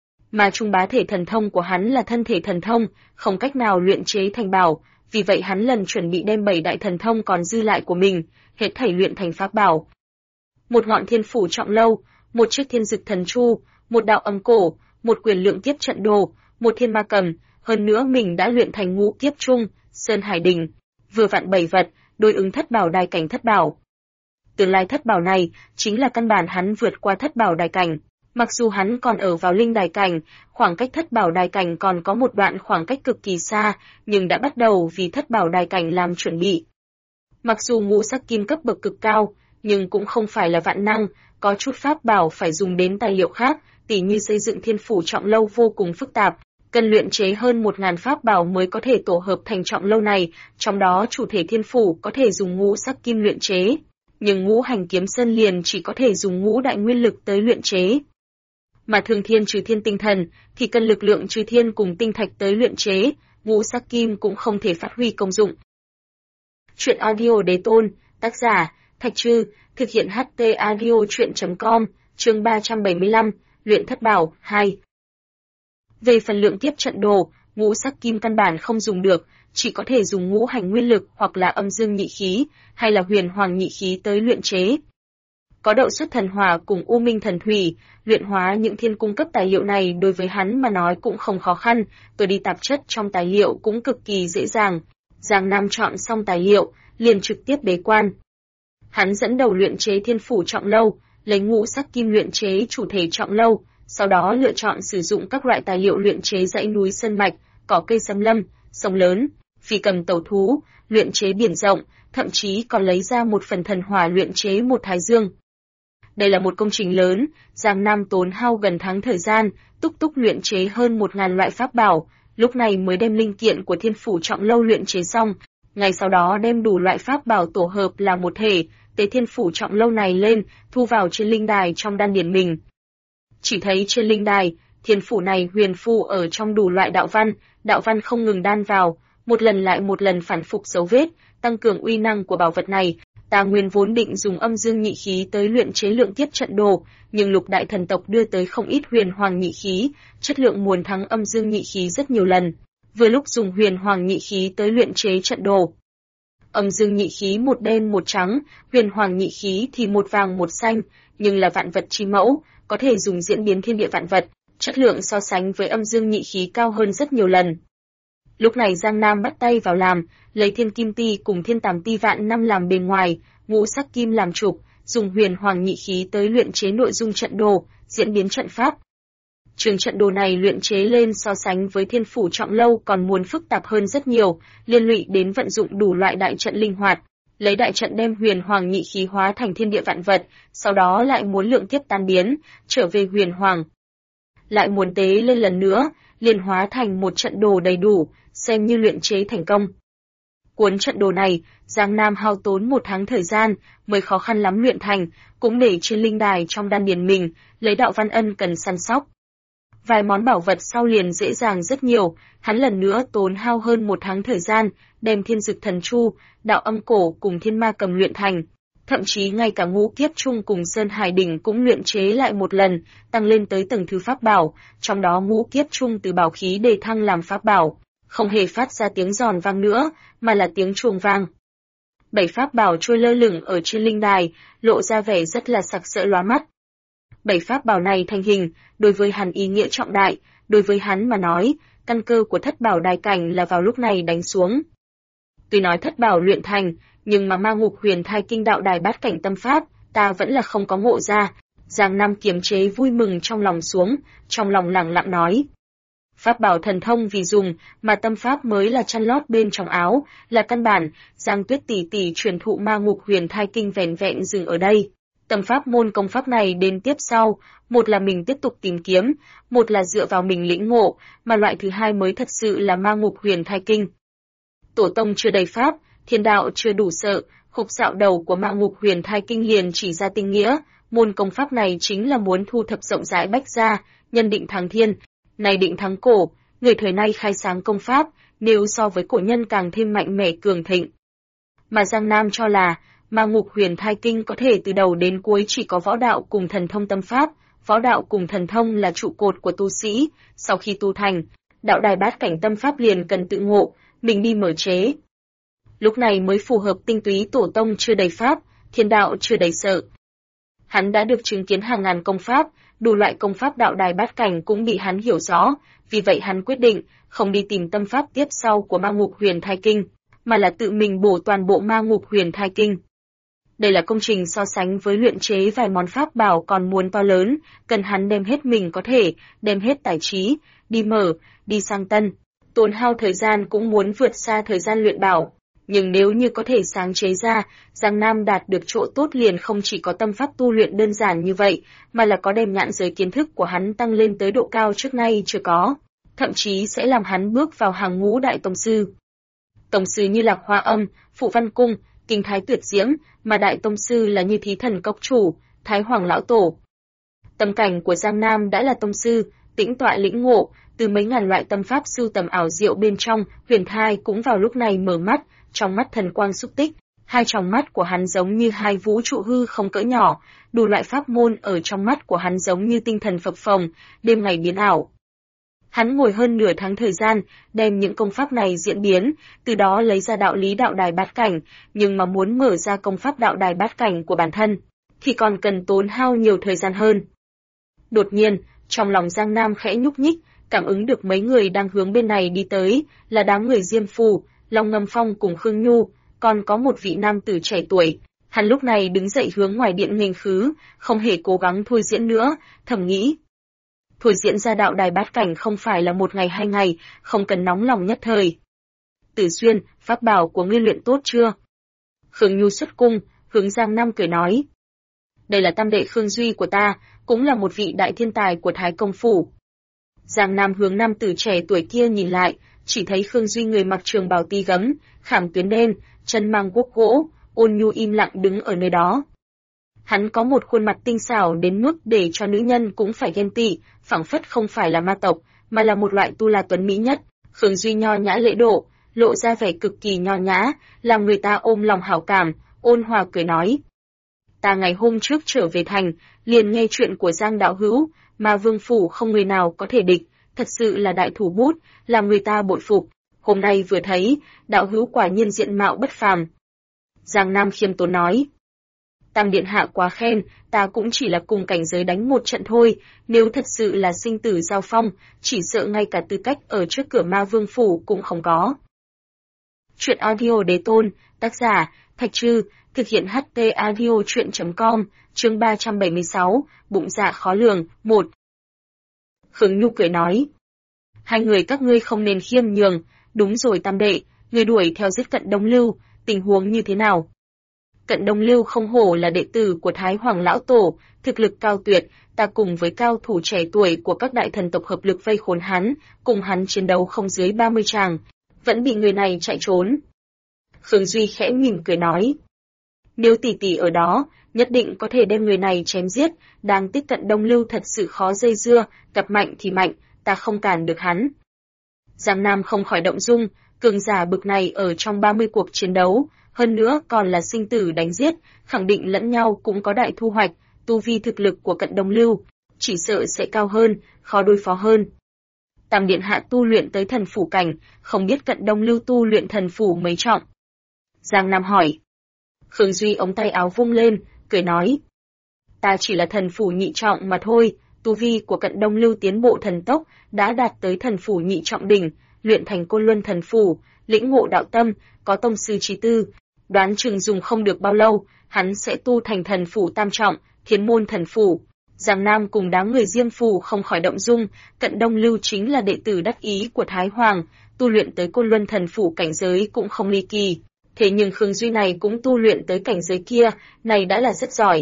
Mà trung bá thể thần thông của hắn là thân thể thần thông, không cách nào luyện chế thành bảo, vì vậy hắn lần chuẩn bị đem 7 đại thần thông còn dư lại của mình, hết thảy luyện thành pháp bảo. Một ngọn thiên phủ trọng lâu, một chiếc thiên dực thần chu, một đạo âm cổ, một quyền lượng kiếp trận đồ, một thiên ma cầm, hơn nữa mình đã luyện thành ngũ kiếp trung, sơn hải đình, vừa vặn 7 vật, đối ứng thất bảo đài cảnh thất bảo. Tương lai thất bảo này chính là căn bản hắn vượt qua thất bảo đài cảnh. Mặc dù hắn còn ở vào linh đài cảnh, khoảng cách thất bảo đài cảnh còn có một đoạn khoảng cách cực kỳ xa, nhưng đã bắt đầu vì thất bảo đài cảnh làm chuẩn bị. Mặc dù ngũ sắc kim cấp bậc cực cao, nhưng cũng không phải là vạn năng, có chút pháp bảo phải dùng đến tài liệu khác, tỉ như xây dựng thiên phủ trọng lâu vô cùng phức tạp, cần luyện chế hơn 1000 pháp bảo mới có thể tổ hợp thành trọng lâu này, trong đó chủ thể thiên phủ có thể dùng ngũ sắc kim luyện chế, nhưng ngũ hành kiếm sơn liền chỉ có thể dùng ngũ đại nguyên lực tới luyện chế. Mà thường thiên trừ thiên tinh thần thì cần lực lượng trừ thiên cùng tinh thạch tới luyện chế, ngũ sắc kim cũng không thể phát huy công dụng. Chuyện audio đế tôn, tác giả, Thạch Trư, thực hiện HT audio chuyện.com, chương 375, luyện thất bảo, 2. Về phần lượng kiếp trận đồ, ngũ sắc kim căn bản không dùng được, chỉ có thể dùng ngũ hành nguyên lực hoặc là âm dương nhị khí, hay là huyền hoàng nhị khí tới luyện chế. Có đậu xuất thần hỏa cùng u minh thần thủy, luyện hóa những thiên cung cấp tài liệu này đối với hắn mà nói cũng không khó khăn, tôi đi tạp chất trong tài liệu cũng cực kỳ dễ dàng. Giang Nam chọn xong tài liệu, liền trực tiếp bế quan. Hắn dẫn đầu luyện chế thiên phủ trọng lâu, lấy ngũ sắc kim luyện chế chủ thể trọng lâu, sau đó lựa chọn sử dụng các loại tài liệu luyện chế dãy núi sơn mạch, cỏ cây xâm lâm, sông lớn, phi cầm tẩu thú, luyện chế biển rộng, thậm chí còn lấy ra một phần thần hỏa luyện chế một thái dương. Đây là một công trình lớn, Giang Nam tốn hao gần tháng thời gian, túc luyện chế hơn 1000 loại pháp bảo, lúc này mới đem linh kiện của thiên phủ trọng lâu luyện chế xong, ngay sau đó đem đủ loại pháp bảo tổ hợp là một thể, tế thiên phủ trọng lâu này lên, thu vào trên linh đài trong đan điền mình. Chỉ thấy trên linh đài, thiên phủ này huyền phù ở trong đủ loại đạo văn không ngừng đan vào, một lần lại một lần phản phục dấu vết, tăng cường uy năng của bảo vật này. Ta nguyên vốn định dùng âm dương nhị khí tới luyện chế lượng kiếp trận đồ, nhưng lục đại thần tộc đưa tới không ít huyền hoàng nhị khí, chất lượng muôn thắng âm dương nhị khí rất nhiều lần. Vừa lúc dùng huyền hoàng nhị khí tới luyện chế trận đồ. Âm dương nhị khí một đen một trắng, huyền hoàng nhị khí thì một vàng một xanh, nhưng là vạn vật chi mẫu, có thể dùng diễn biến thiên địa vạn vật, chất lượng so sánh với âm dương nhị khí cao hơn rất nhiều lần. Lúc này Giang Nam bắt tay vào làm, lấy thiên kim ti cùng thiên tàm ti vạn năm làm bề ngoài, ngũ sắc kim làm trục, dùng huyền hoàng nhị khí tới luyện chế nội dung trận đồ, diễn biến trận pháp. Trường trận đồ này luyện chế lên so sánh với thiên phủ trọng lâu còn muốn phức tạp hơn rất nhiều, liên lụy đến vận dụng đủ loại đại trận linh hoạt, lấy đại trận đem huyền hoàng nhị khí hóa thành thiên địa vạn vật, sau đó lại muốn lượng kiếp tan biến, trở về huyền hoàng. Lại muốn tế lên lần nữa, liền hóa thành một trận đồ đầy đủ, xem như luyện chế thành công. Cuốn trận đồ này, Giang Nam hao tốn 1 tháng thời gian, mới khó khăn lắm luyện thành, cũng để trên linh đài trong đan điền mình, lấy đạo văn ân cần săn sóc. Vài món bảo vật sau liền dễ dàng rất nhiều, hắn lần nữa tốn hao hơn 1 tháng thời gian, đem Thiên Dực Thần Chu, đạo âm cổ cùng Thiên Ma Cầm luyện thành. Thậm chí ngay cả Ngũ Kiếp Trung cùng Sơn Hải Đỉnh cũng luyện chế lại một lần, tăng lên tới tầng thứ pháp bảo, trong đó Ngũ Kiếp Trung từ bảo khí đề thăng làm pháp bảo, không hề phát ra tiếng giòn vang nữa, mà là tiếng chuông vang. 7 pháp bảo trôi lơ lửng ở trên linh đài, lộ ra vẻ rất là sặc sỡ lóa mắt. 7 pháp bảo này thành hình, đối với hắn ý nghĩa trọng đại, đối với hắn mà nói, căn cơ của thất bảo đài cảnh là vào lúc này đánh xuống. Tuy nói thất bảo luyện thành, nhưng mà Ma Ngục Huyền Thai Kinh đạo đài bát cảnh tâm pháp, ta vẫn là không có ngộ ra. Giang Nam kiềm chế vui mừng trong lòng xuống, trong lòng lẳng lặng nói. Pháp bảo thần thông vì dùng, mà tâm pháp mới là chăn lót bên trong áo, là căn bản. Giang Tuyết tỷ tỷ truyền thụ Ma Ngục Huyền Thai Kinh vẻn vẹn dừng ở đây. Tâm pháp môn công pháp này đến tiếp sau, một là mình tiếp tục tìm kiếm, một là dựa vào mình lĩnh ngộ, mà loại thứ hai mới thật sự là Ma Ngục Huyền Thai Kinh. Tổ tông chưa đầy pháp, thiên đạo chưa đủ sợ, khúc dạo đầu của Ma Ngục Huyền Thai Kinh liền chỉ ra tinh nghĩa, môn công pháp này chính là muốn thu thập rộng rãi bách gia, nhân định thắng thiên, này định thắng cổ, người thời nay khai sáng công pháp, nếu so với cổ nhân càng thêm mạnh mẽ cường thịnh. Mà Giang Nam cho là, Ma Ngục Huyền Thai Kinh có thể từ đầu đến cuối chỉ có võ đạo cùng thần thông tâm pháp, võ đạo cùng thần thông là trụ cột của tu sĩ, sau khi tu thành, đạo đài bát cảnh tâm pháp liền cần tự ngộ, mình đi mở chế. Lúc này mới phù hợp tinh túy tổ tông chưa đầy pháp, thiên đạo chưa đầy sợ. Hắn đã được chứng kiến hàng ngàn công pháp, đủ loại công pháp đạo đài bát cảnh cũng bị hắn hiểu rõ, vì vậy hắn quyết định không đi tìm tâm pháp tiếp sau của Ma Ngục Huyền Thai Kinh, mà là tự mình bổ toàn bộ Ma Ngục Huyền Thai Kinh. Đây là công trình so sánh với luyện chế vài món pháp bảo còn muốn to lớn, cần hắn đem hết mình có thể, đem hết tài trí, đi mở, đi sang tân. Tốn hao thời gian cũng muốn vượt xa thời gian luyện bảo. Nhưng nếu như có thể sáng chế ra, Giang Nam đạt được chỗ tốt liền không chỉ có tâm pháp tu luyện đơn giản như vậy, mà là có đem nhãn giới kiến thức của hắn tăng lên tới độ cao trước nay chưa có, thậm chí sẽ làm hắn bước vào hàng ngũ đại tông sư. Tông sư như Lạc Hoa Âm, Phụ Văn Cung, Kinh Thái Tuyệt Diễm, mà đại tông sư là như Thí Thần Cốc Chủ, Thái Hoàng Lão Tổ. Tâm cảnh của Giang Nam đã là tông sư, tĩnh tọa lĩnh ngộ, từ mấy ngàn loại tâm pháp sưu tầm ảo diệu bên trong, Huyền Thai cũng vào lúc này mở mắt, trong mắt thần quang xúc tích, hai tròng mắt của hắn giống như hai vũ trụ hư không cỡ nhỏ, đủ loại pháp môn ở trong mắt của hắn giống như tinh thần phập phồng, đêm ngày biến ảo. Hắn ngồi hơn nửa tháng thời gian, đem những công pháp này diễn biến, từ đó lấy ra đạo lý đạo đài bát cảnh, nhưng mà muốn mở ra công pháp đạo đài bát cảnh của bản thân, thì còn cần tốn hao nhiều thời gian hơn. Đột nhiên, trong lòng Giang Nam khẽ nhúc nhích, cảm ứng được mấy người đang hướng bên này đi tới, là đám người Diêm Phù, Long Ngâm Phong cùng Khương Nhu, còn có một vị nam tử trẻ tuổi. Hắn lúc này đứng dậy hướng ngoài điện nghênh khứ, không hề cố gắng thôi diễn nữa, thầm nghĩ. Thôi diễn ra đạo đài bát cảnh không phải là 1 ngày 2 ngày, không cần nóng lòng nhất thời. Tử Xuyên, pháp bảo của ngươi luyện tốt chưa? Khương Nhu xuất cung, hướng Giang Nam cười nói. Đây là tam đệ Khương Duy của ta, cũng là một vị đại thiên tài của Thái Công Phủ. Giang Nam hướng nam tử trẻ tuổi kia nhìn lại, chỉ thấy Khương Duy người mặc trường bào ti gấm, khảm tuyến đen, chân mang guốc gỗ, ôn nhu im lặng đứng ở nơi đó. Hắn có một khuôn mặt tinh xảo đến mức để cho nữ nhân cũng phải ghen tị, phảng phất không phải là ma tộc, mà là một loại tu la tuấn mỹ nhất. Khương Duy nho nhã lễ độ, lộ ra vẻ cực kỳ nho nhã, làm người ta ôm lòng hảo cảm, ôn hòa cười nói. Ta ngày hôm trước trở về thành, liền nghe chuyện của Giang đạo hữu, mà vương phủ không người nào có thể địch, thật sự là đại thủ bút, làm người ta bội phục. Hôm nay vừa thấy, đạo hữu quả nhiên diện mạo bất phàm. Giang Nam khiêm tốn nói. Tam điện hạ quá khen, ta cũng chỉ là cùng cảnh giới đánh một trận thôi, nếu thật sự là sinh tử giao phong, chỉ sợ ngay cả tư cách ở trước cửa ma vương phủ cũng không có. Chuyện audio đế tôn, tác giả, Thạch Trư, thực hiện HT audio chuyện.com, chương 376, bụng dạ khó lường, 1. Khương Nhu cười nói. Hai người các ngươi không nên khiêm nhường, đúng rồi tam đệ, người đuổi theo giết Cận Đông Lưu, tình huống như thế nào? Cận Đông Lưu không hổ là đệ tử của Thái Hoàng Lão Tổ, thực lực cao tuyệt, ta cùng với cao thủ trẻ tuổi của các đại thần tộc hợp lực vây khốn hắn, cùng hắn chiến đấu không dưới 30 tràng, vẫn bị người này chạy trốn. Khương Duy khẽ mỉm cười nói, nếu tỷ tỷ ở đó, nhất định có thể đem người này chém giết, đáng tiếc Cận Đông Lưu thật sự khó dây dưa, gặp mạnh thì mạnh, ta không cản được hắn. Giang Nam không khỏi động dung, cường giả bực này ở trong 30 cuộc chiến đấu, hơn nữa còn là sinh tử đánh giết, khẳng định lẫn nhau cũng có đại thu hoạch, tu vi thực lực của Cận Đông Lưu, chỉ sợ sẽ cao hơn, khó đối phó hơn. Tam Điện Hạ tu luyện tới thần phủ cảnh, không biết Cận Đông Lưu tu luyện thần phủ mấy trọng. Giang Nam hỏi. Khương Duy ống tay áo vung lên, cười nói. Ta chỉ là thần phủ nhị trọng mà thôi, tu vi của Cận Đông Lưu tiến bộ thần tốc, đã đạt tới thần phủ nhị trọng đỉnh, luyện thành Côn Luân thần phủ, lĩnh ngộ đạo tâm, có tông sư trí tư, đoán chừng dùng không được bao lâu, hắn sẽ tu thành thần phủ tam trọng, Thiên Môn thần phủ. Giang Nam cùng đám người Diêm Phù không khỏi động dung, Cận Đông Lưu chính là đệ tử đắc ý của Thái Hoàng, tu luyện tới Côn Luân thần phủ cảnh giới cũng không ly kỳ. Thế nhưng Khương Duy này cũng tu luyện tới cảnh giới kia, này đã là rất giỏi.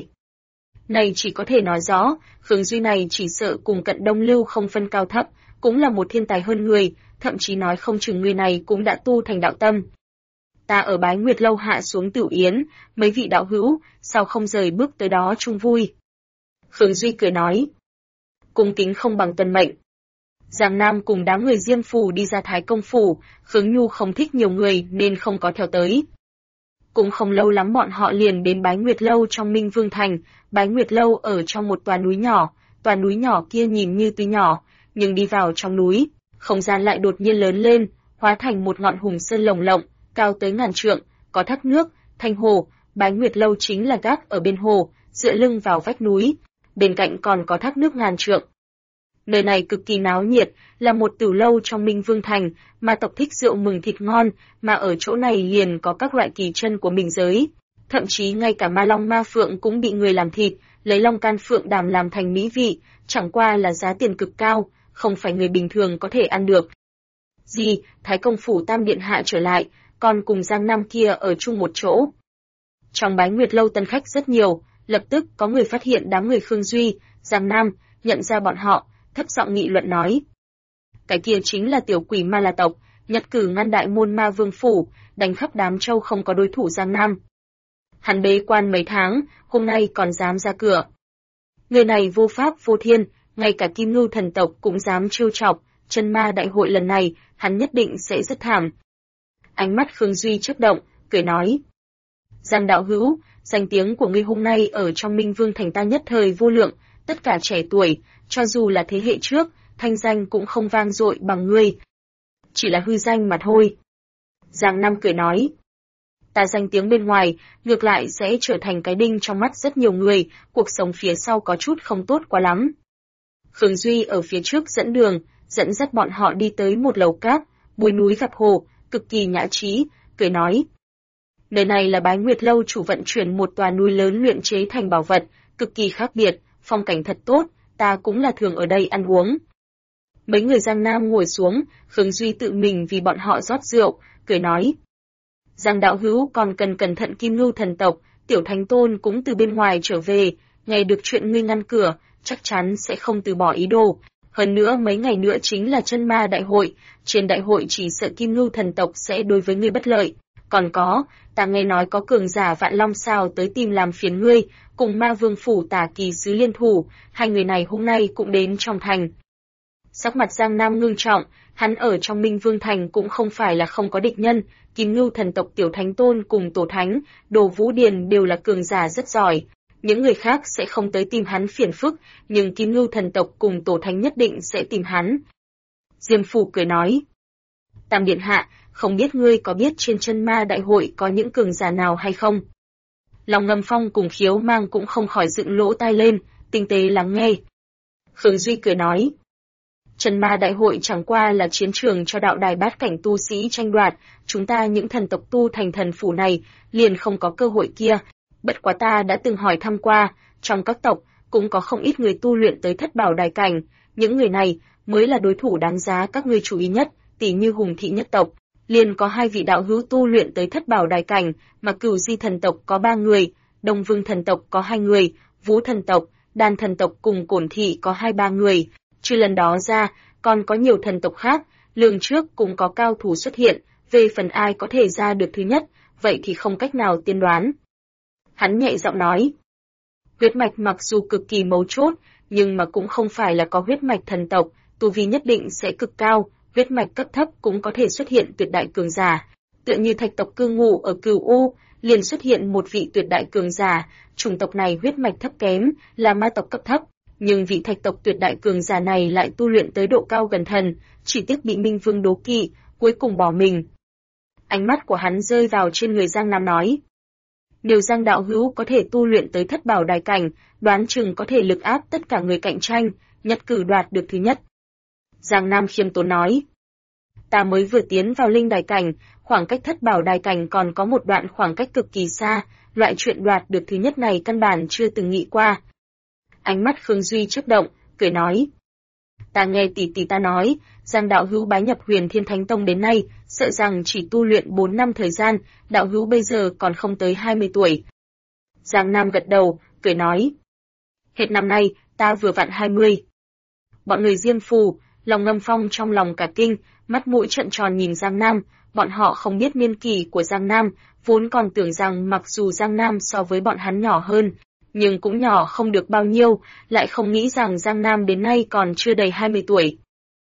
Này chỉ có thể nói rõ, Khương Duy này chỉ sợ cùng Cận Đông Lưu không phân cao thấp, cũng là một thiên tài hơn người, thậm chí nói không chừng người này cũng đã tu thành đạo tâm. Ta ở Bái Nguyệt Lâu hạ xuống Tửu Yến, mấy vị đạo hữu, sao không rời bước tới đó chung vui? Khương Duy cười nói, cung kính không bằng tuân mệnh. Giang Nam cùng đám người Diêm Phù đi ra Thái Công phủ, Khương Nhu không thích nhiều người nên không có theo tới. Cũng không lâu lắm bọn họ liền đến Bái Nguyệt Lâu trong Minh Vương Thành. Bái Nguyệt Lâu ở trong một tòa núi nhỏ kia nhìn như tuy nhỏ, nhưng đi vào trong núi, không gian lại đột nhiên lớn lên, hóa thành một ngọn hùng sơn lồng lộng, cao tới ngàn trượng, có thác nước, thanh hồ. Bái Nguyệt Lâu chính là gác ở bên hồ, dựa lưng vào vách núi, bên cạnh còn có thác nước ngàn trượng. Nơi này cực kỳ náo nhiệt, là một tử lâu trong Minh Vương Thành, ma tộc thích rượu mừng thịt ngon, mà ở chỗ này liền có các loại kỳ chân của mình giới. Thậm chí ngay cả ma long ma phượng cũng bị người làm thịt, lấy long can phượng đàm làm thành mỹ vị, chẳng qua là giá tiền cực cao, không phải người bình thường có thể ăn được. Gì, Thái Công phủ Tam Điện Hạ trở lại, còn cùng Giang Nam kia ở chung một chỗ. Trong Bái Nguyệt Lâu tân khách rất nhiều, lập tức có người phát hiện đám người Khương Duy, Giang Nam, nhận ra bọn họ, thấp giọng nghị luận nói. Cái kia chính là tiểu quỷ ma la tộc, nhật cử ngăn đại môn ma vương phủ, đánh khắp đám châu không có đối thủ Giang Nam. Hắn bế quan mấy tháng, hôm nay còn dám ra cửa. Người này vô pháp vô thiên, ngay cả Kim Ngưu thần tộc cũng dám trêu chọc, chân ma đại hội lần này, hắn nhất định sẽ rất thảm. Ánh mắt Khương Duy chớp động, cười nói. Giang đạo hữu, danh tiếng của ngươi hôm nay ở trong Minh Vương Thành ta nhất thời vô lượng, tất cả trẻ tuổi, cho dù là thế hệ trước, thanh danh cũng không vang dội bằng ngươi. Chỉ là hư danh mà thôi. Giang Nam cười nói. Ta danh tiếng bên ngoài, ngược lại sẽ trở thành cái đinh trong mắt rất nhiều người, cuộc sống phía sau có chút không tốt quá lắm. Khương Duy ở phía trước dẫn đường, dẫn dắt bọn họ đi tới một lầu cát, bùi núi gặp hồ, cực kỳ nhã trí, cười nói. Nơi này là Bái Nguyệt Lâu chủ vận chuyển một tòa núi lớn luyện chế thành bảo vật, cực kỳ khác biệt, phong cảnh thật tốt, ta cũng là thường ở đây ăn uống. Mấy người Giang Nam ngồi xuống, Khương Duy tự mình vì bọn họ rót rượu, cười nói. Giang đạo hữu còn cần cẩn thận Kim Ngưu thần tộc, Tiểu Thánh Tôn cũng từ bên ngoài trở về, nghe được chuyện ngươi ngăn cửa, chắc chắn sẽ không từ bỏ ý đồ. Hơn nữa mấy ngày nữa chính là chân ma đại hội, trên đại hội chỉ sợ Kim Ngưu thần tộc sẽ đối với ngươi bất lợi. Còn có, ta nghe nói có cường giả Vạn Long sao tới tìm làm phiền ngươi, cùng ma vương phủ Tả Kỳ sứ liên thủ, hai người này hôm nay cũng đến trong thành. Sắc mặt Giang Nam ngưng trọng, hắn ở trong Minh Vương Thành cũng không phải là không có địch nhân, Kim Ngưu thần tộc Tiểu Thánh Tôn cùng Tổ Thánh, Đồ Vũ Điền đều là cường giả rất giỏi. Những người khác sẽ không tới tìm hắn phiền phức, nhưng Kim Ngưu thần tộc cùng Tổ Thánh nhất định sẽ tìm hắn. Diêm Phù cười nói. Tam Điện Hạ, không biết ngươi có biết trên chân ma đại hội có những cường giả nào hay không? Lòng Ngâm Phong cùng Khiếu Mang cũng không khỏi dựng lỗ tai lên, tinh tế lắng nghe. Khương Duy cười nói. Chân ma đại hội chẳng qua là chiến trường cho đạo đài bát cảnh tu sĩ tranh đoạt, chúng ta những thần tộc tu thành thần phủ này, liền không có cơ hội kia. Bất quá ta đã từng hỏi thăm qua, trong các tộc, cũng có không ít người tu luyện tới thất bảo đài cảnh, những người này mới là đối thủ đáng giá các ngươi chú ý nhất, tỷ như Hùng Thị nhất tộc, liền có 2 vị đạo hữu tu luyện tới thất bảo đài cảnh, mà Cửu Di thần tộc có 3 người, Đông Vương thần tộc có 2 người, Vũ thần tộc, Đan thần tộc cùng Cổn thị có 2-3 người. Trừ lần đó ra, còn có nhiều thần tộc khác, lường trước cũng có cao thủ xuất hiện, về phần ai có thể ra được thứ nhất, vậy thì không cách nào tiên đoán. Hắn nhẹ giọng nói, huyết mạch mặc dù cực kỳ mấu chốt, nhưng mà cũng không phải là có huyết mạch thần tộc, tu vi nhất định sẽ cực cao, huyết mạch cấp thấp cũng có thể xuất hiện tuyệt đại cường giả. Tựa như thạch tộc cư ngụ ở Cửu U, liền xuất hiện một vị tuyệt đại cường giả, chủng tộc này huyết mạch thấp kém, là ma tộc cấp thấp, nhưng vị thạch tộc tuyệt đại cường giả này lại tu luyện tới độ cao gần thần, chỉ tiếc bị Minh Vương đố kỵ, cuối cùng bỏ mình. Ánh mắt của hắn rơi vào trên người Giang Nam nói, nếu Giang đạo hữu có thể tu luyện tới thất bảo đài cảnh, đoán chừng có thể lực áp tất cả người cạnh tranh, nhất cử đoạt được thứ nhất. Giang Nam khiêm tốn nói, ta mới vừa tiến vào linh đài cảnh, khoảng cách thất bảo đài cảnh còn có một đoạn khoảng cách cực kỳ xa, loại chuyện đoạt được thứ nhất này căn bản chưa từng nghĩ qua. Ánh mắt Khương Duy chớp động, cười nói, ta nghe tỷ tỷ ta nói, Giang đạo hữu bái nhập Huyền Thiên Thánh Tông đến nay, sợ rằng chỉ tu luyện 4 năm thời gian, đạo hữu bây giờ còn không tới 20 tuổi. Giang Nam gật đầu, cười nói, hết năm nay, ta vừa vặn 20. Bọn người Diêm Phù, Lòng Ngâm Phong trong lòng cả kinh, mắt mũi trợn tròn nhìn Giang Nam, bọn họ không biết niên kỷ của Giang Nam, vốn còn tưởng rằng mặc dù Giang Nam so với bọn hắn nhỏ hơn, nhưng cũng nhỏ không được bao nhiêu, lại không nghĩ rằng Giang Nam đến nay còn chưa đầy 20 tuổi.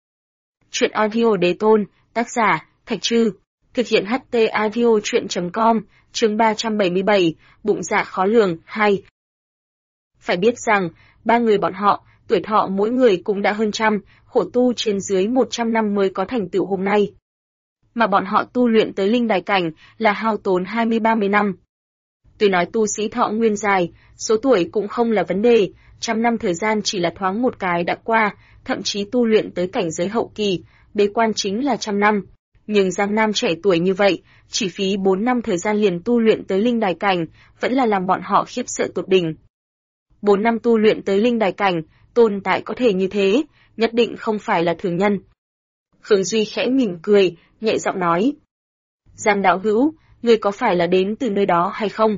Chuyện audio đế tôn, tác giả, Thạch Trư, thực hiện HT audio chuyện.com, chương 377, bụng dạ khó lường, 2. Phải biết rằng, 3 người bọn họ, tuổi thọ mỗi người cũng đã hơn trăm, khổ tu trên dưới 100 năm mới có thành tựu hôm nay. Mà bọn họ tu luyện tới linh đài cảnh là hao tốn 20-30 năm. Tuy nói tu sĩ thọ nguyên dài, số tuổi cũng không là vấn đề, trăm năm thời gian chỉ là thoáng một cái đã qua, thậm chí tu luyện tới cảnh giới hậu kỳ, bế quan chính là trăm năm. Nhưng Giang Nam trẻ tuổi như vậy, chỉ phí 4 năm thời gian liền tu luyện tới linh đài cảnh, vẫn là làm bọn họ khiếp sợ tột đỉnh. 4 năm tu luyện tới linh đài cảnh, tồn tại có thể như thế, nhất định không phải là thường nhân. Khương Duy khẽ mỉm cười, nhẹ giọng nói, Giang đạo hữu, ngươi có phải là đến từ nơi đó hay không?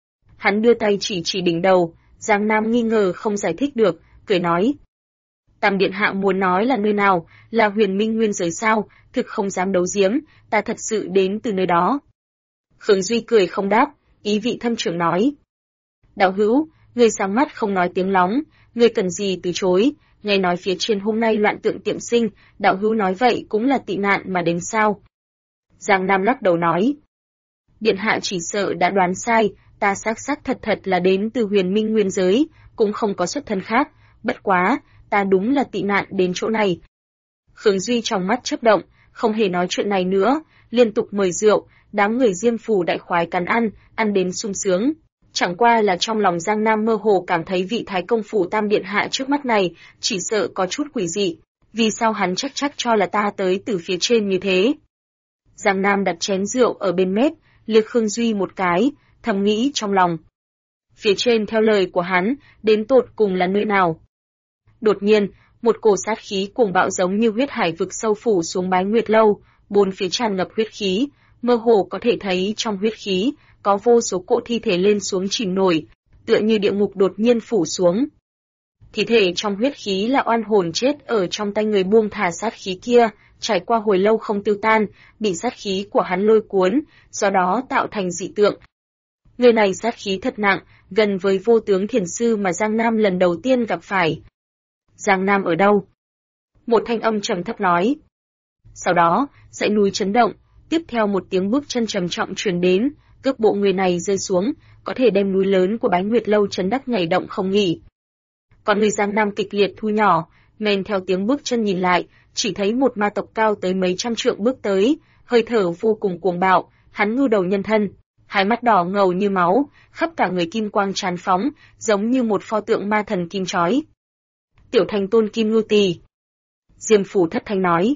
Hắn đưa tay chỉ đỉnh đầu, Giang Nam nghi ngờ không giải thích được, cười nói, Tam điện hạ muốn nói là nơi nào, là Huyền Minh Nguyên giới sao, thực không dám đấu giếm, ta thật sự đến từ nơi đó. Khương Duy cười không đáp, ý vị thâm trường nói, đạo hữu, ngươi sáng mắt không nói tiếng lóng, ngươi cần gì từ chối, nghe nói phía trên hôm nay loạn tượng tiệm sinh, đạo hữu nói vậy cũng là tị nạn mà đến sao? Giang Nam lắc đầu nói, điện hạ chỉ sợ đã đoán sai, ta xác thật là đến từ Huyền Minh Nguyên giới, cũng không có xuất thân khác, bất quá, ta đúng là tị nạn đến chỗ này. Khương Duy trong mắt chớp động, không hề nói chuyện này nữa, liên tục mời rượu, đám người Diêm Phù đại khoái cắn ăn đến sung sướng. Chẳng qua là trong lòng Giang Nam mơ hồ cảm thấy vị Thái Công Phủ Tam điện hạ trước mắt này, chỉ sợ có chút quỷ dị, vì sao hắn chắc cho là ta tới từ phía trên như thế. Giang Nam đặt chén rượu ở bên mép, liếc Khương Duy một cái, thầm nghĩ trong lòng. Phía trên theo lời của hắn, đến tột cùng là nơi nào? Đột nhiên, một cổ sát khí cuồng bạo giống như huyết hải vực sâu phủ xuống Bái Nguyệt Lâu, bốn phía tràn ngập huyết khí, mơ hồ có thể thấy trong huyết khí, có vô số cỗ thi thể lên xuống chìm nổi, tựa như địa ngục đột nhiên phủ xuống. Thi thể trong huyết khí là oan hồn chết ở trong tay người buông thả sát khí kia, trải qua hồi lâu không tiêu tan, bị sát khí của hắn lôi cuốn, do đó tạo thành dị tượng. Người này sát khí thật nặng, gần với Vô Tướng Thiền Sư mà Giang Nam lần đầu tiên gặp phải. Giang Nam ở đâu? Một thanh âm trầm thấp nói. Sau đó, dãy núi chấn động, tiếp theo một tiếng bước chân trầm trọng truyền đến, cước bộ người này rơi xuống, có thể đem núi lớn của Bái Nguyệt Lâu chấn đắc nhảy động không nghỉ. Còn người Giang Nam kịch liệt thu nhỏ, men theo tiếng bước chân nhìn lại, chỉ thấy một ma tộc cao tới mấy trăm trượng bước tới, hơi thở vô cùng cuồng bạo, hắn ngưu đầu nhân thân, hai mắt đỏ ngầu như máu, khắp cả người kim quang tràn phóng, giống như một pho tượng ma thần kim chói. Tiểu Thành Tôn Kim Ngưu Tỳ. Diêm Phủ thất thanh nói.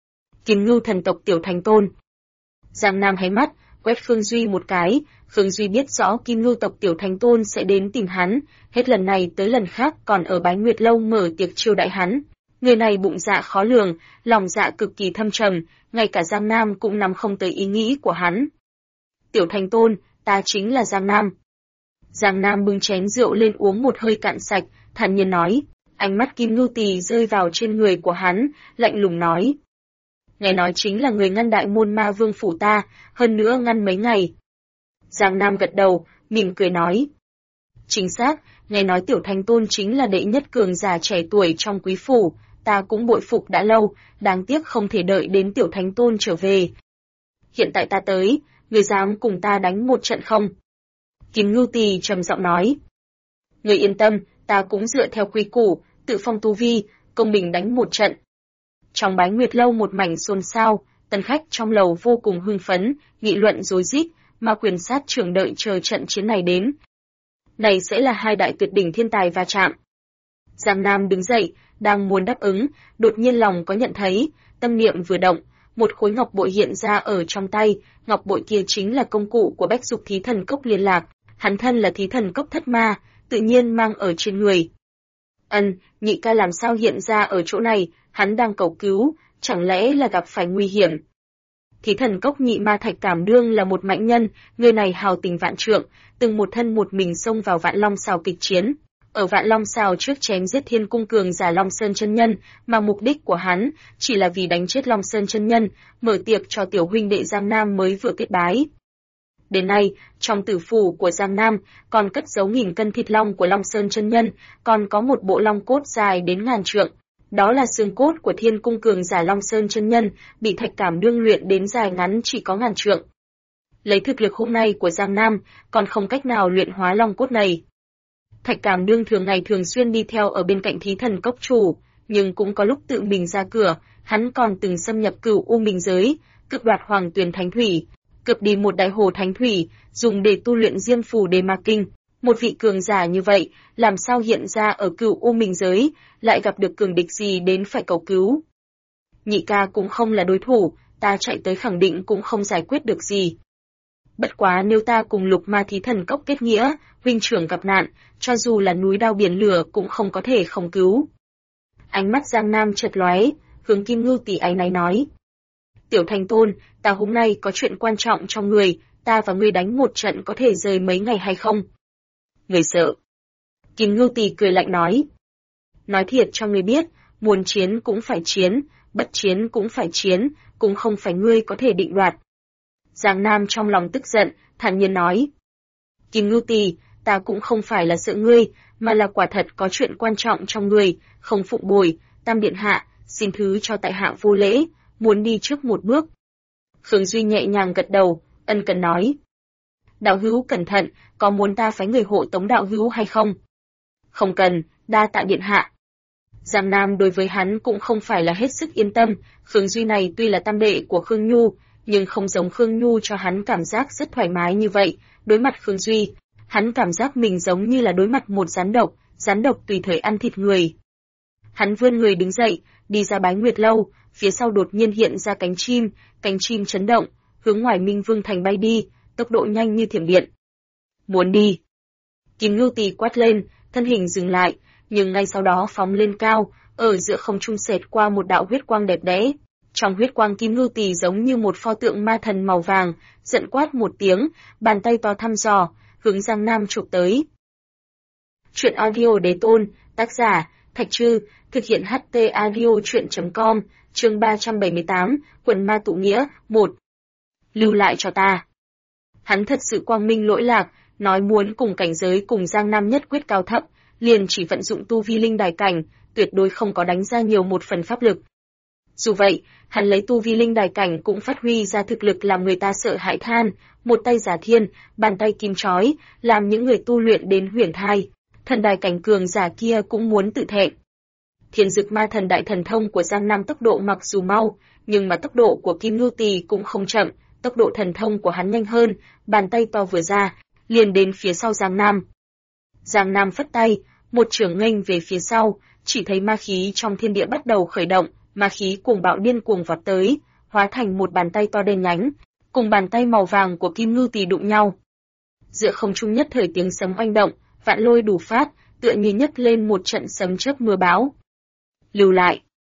Kim Ngưu thần tộc Tiểu Thành Tôn. Giang Nam hé mắt, quét Khương Duy một cái, Khương Duy biết rõ Kim Ngưu tộc Tiểu Thành Tôn sẽ đến tìm hắn, hết lần này tới lần khác còn ở Bái Nguyệt Lâu mở tiệc chiêu đãi hắn. Người này bụng dạ khó lường, lòng dạ cực kỳ thâm trầm, ngay cả Giang Nam cũng nắm không tới ý nghĩ của hắn. Tiểu Thành Tôn, ta chính là Giang Nam. Giang Nam bưng chén rượu lên uống một hơi cạn sạch, thản nhiên nói. Ánh mắt Kim Ngưu Tỳ rơi vào trên người của hắn, lạnh lùng nói. Nghe nói chính là người ngăn đại môn ma vương phủ ta, hơn nữa ngăn mấy ngày. Giang Nam gật đầu, mỉm cười nói. Chính xác, nghe nói Tiểu Thành Tôn chính là đệ nhất cường giả trẻ tuổi trong quý phủ, ta cũng bội phục đã lâu, đáng tiếc không thể đợi đến Tiểu Thành Tôn trở về. Hiện tại ta tới, người dám cùng ta đánh một trận không? Kim Ngưu Tỳ trầm giọng nói. Người yên tâm, ta cũng dựa theo quy củ, tự phong tu vi, công bình đánh một trận. Trong Bái Nguyệt lâu một mảnh xôn xao, tân khách trong lầu vô cùng hưng phấn, nghị luận rối rít, mà quyền sát trưởng đợi chờ trận chiến này đến. Này sẽ là hai đại tuyệt đỉnh thiên tài va chạm. Giang Nam đứng dậy, đang muốn đáp ứng, đột nhiên lòng có nhận thấy, tâm niệm vừa động, một khối ngọc bội hiện ra ở trong tay, ngọc bội kia chính là công cụ của Bách Dục Thí Thần Cốc liên lạc, hắn thân là Thí Thần Cốc thất ma, tự nhiên mang ở trên người. Nhị ca làm sao hiện ra ở chỗ này, hắn đang cầu cứu, chẳng lẽ là gặp phải nguy hiểm. Thí Thần Cốc nhị ma Thạch Cảm Đương là một mạnh nhân, người này hào tình vạn trượng, từng một thân một mình xông vào Vạn Long Sào kịch chiến. Ở Vạn Long Sào trước chém giết Thiên Cung cường giả Long Sơn chân nhân, mà mục đích của hắn chỉ là vì đánh chết Long Sơn chân nhân, mở tiệc cho tiểu huynh đệ Giang Nam mới vừa kết bái. Đến nay, trong tử phủ của Giang Nam còn cất giấu 1000 cân thịt long của Long Sơn chân nhân, còn có một bộ long cốt dài đến ngàn trượng. Đó là xương cốt của Thiên Cung cường giả Long Sơn chân nhân, bị Thạch Cảm Đương luyện đến dài ngắn chỉ có ngàn trượng. Lấy thực lực hôm nay của Giang Nam, còn không cách nào luyện hóa long cốt này. Thạch Cảm Đương thường ngày thường xuyên đi theo ở bên cạnh Thí Thần Cốc chủ, nhưng cũng có lúc tự mình ra cửa, hắn còn từng xâm nhập Cửu U Minh giới, cướp đoạt Hoàng Tuyền Thánh Thủy, cướp đi một đại hồ thánh thủy, dùng để tu luyện Diêm Phù Đề Ma Kinh. Một vị cường giả như vậy, làm sao hiện ra ở Cửu U Minh giới, lại gặp được cường địch gì đến phải cầu cứu. Nhị ca cũng không là đối thủ, ta chạy tới khẳng định cũng không giải quyết được gì. Bất quá nếu ta cùng Lục Ma Thí Thần Cốc kết nghĩa, huynh trưởng gặp nạn, cho dù là núi đao biển lửa cũng không có thể không cứu. Ánh mắt Giang Nam chợt lóe, hướng Kim Ngưu Tỳ áy náy nói. Tiểu Thành Tôn, ta hôm nay có chuyện quan trọng trong người, ta và ngươi đánh một trận có thể rời mấy ngày hay không? Người sợ. Kim Ngưu Tỳ cười lạnh nói. Nói thiệt cho ngươi biết, muốn chiến cũng phải chiến, bất chiến cũng phải chiến, cũng không phải ngươi có thể định đoạt. Giang Nam trong lòng tức giận, thản nhiên nói. Kim Ngưu Tỳ, ta cũng không phải là sợ ngươi, mà là quả thật có chuyện quan trọng trong người, không phụng bồi, Tam Điện Hạ, xin thứ cho tại hạ vô lễ, muốn đi trước một bước. Khương Duy nhẹ nhàng gật đầu, ân cần nói. Đạo hữu cẩn thận, có muốn ta phái người hộ tống đạo hữu hay không? Không cần, đa tạ Điện Hạ. Giang Nam đối với hắn cũng không phải là hết sức yên tâm, Khương Duy này tuy là tam đệ của Khương Nhu, nhưng không giống Khương Nhu cho hắn cảm giác rất thoải mái như vậy, đối mặt Khương Duy, hắn cảm giác mình giống như là đối mặt một rắn độc tùy thời ăn thịt người. Hắn vươn người đứng dậy, đi ra Bái Nguyệt lâu, phía sau đột nhiên hiện ra cánh chim chấn động, hướng ngoài Minh Vương thành bay đi, tốc độ nhanh như thiểm điện. Muốn đi. Kim Ngưu Tỳ quát lên, thân hình dừng lại, nhưng ngay sau đó phóng lên cao, ở giữa không trung xẹt qua một đạo huyết quang đẹp đẽ. Trong huyết quang Kim Ngưu Tỳ giống như một pho tượng ma thần màu vàng, giận quát một tiếng, bàn tay to thăm dò, hướng Giang Nam chụp tới. Truyện audio Đế Tôn, tác giả Thạch Trư, thực hiện HT audio truyện.com, chương 378, Quần Ma Tụ Nghĩa, 1. Lưu lại cho ta. Hắn thật sự quang minh lỗi lạc, nói muốn cùng cảnh giới cùng Giang Nam nhất quyết cao thấp, liền chỉ vận dụng tu vi linh đài cảnh, tuyệt đối không có đánh ra nhiều một phần pháp lực. Dù vậy, hắn lấy tu vi linh đài cảnh cũng phát huy ra thực lực làm người ta sợ hãi than, một tay giả thiên, bàn tay kim chói, làm những người tu luyện đến huyền thai. Thần đài cảnh cường giả kia cũng muốn tự thẹn. Thiên Dực Ma Thần đại thần thông của Giang Nam tốc độ mặc dù mau, nhưng mà tốc độ của Kim Ngưu Tỳ cũng không chậm, tốc độ thần thông của hắn nhanh hơn, bàn tay to vừa ra, liền đến phía sau Giang Nam. Giang Nam phất tay, một chưởng nghênh về phía sau, chỉ thấy ma khí trong thiên địa bắt đầu khởi động, ma khí cuồng bạo điên cuồng vọt tới, hóa thành một bàn tay to đen nhánh, cùng bàn tay màu vàng của Kim Ngưu Tỳ đụng nhau. Giữa không trung nhất thời tiếng sấm oanh động, vạn lôi đủ phát, tựa như nhấc lên một trận sấm chớp mưa bão. Lưu lại.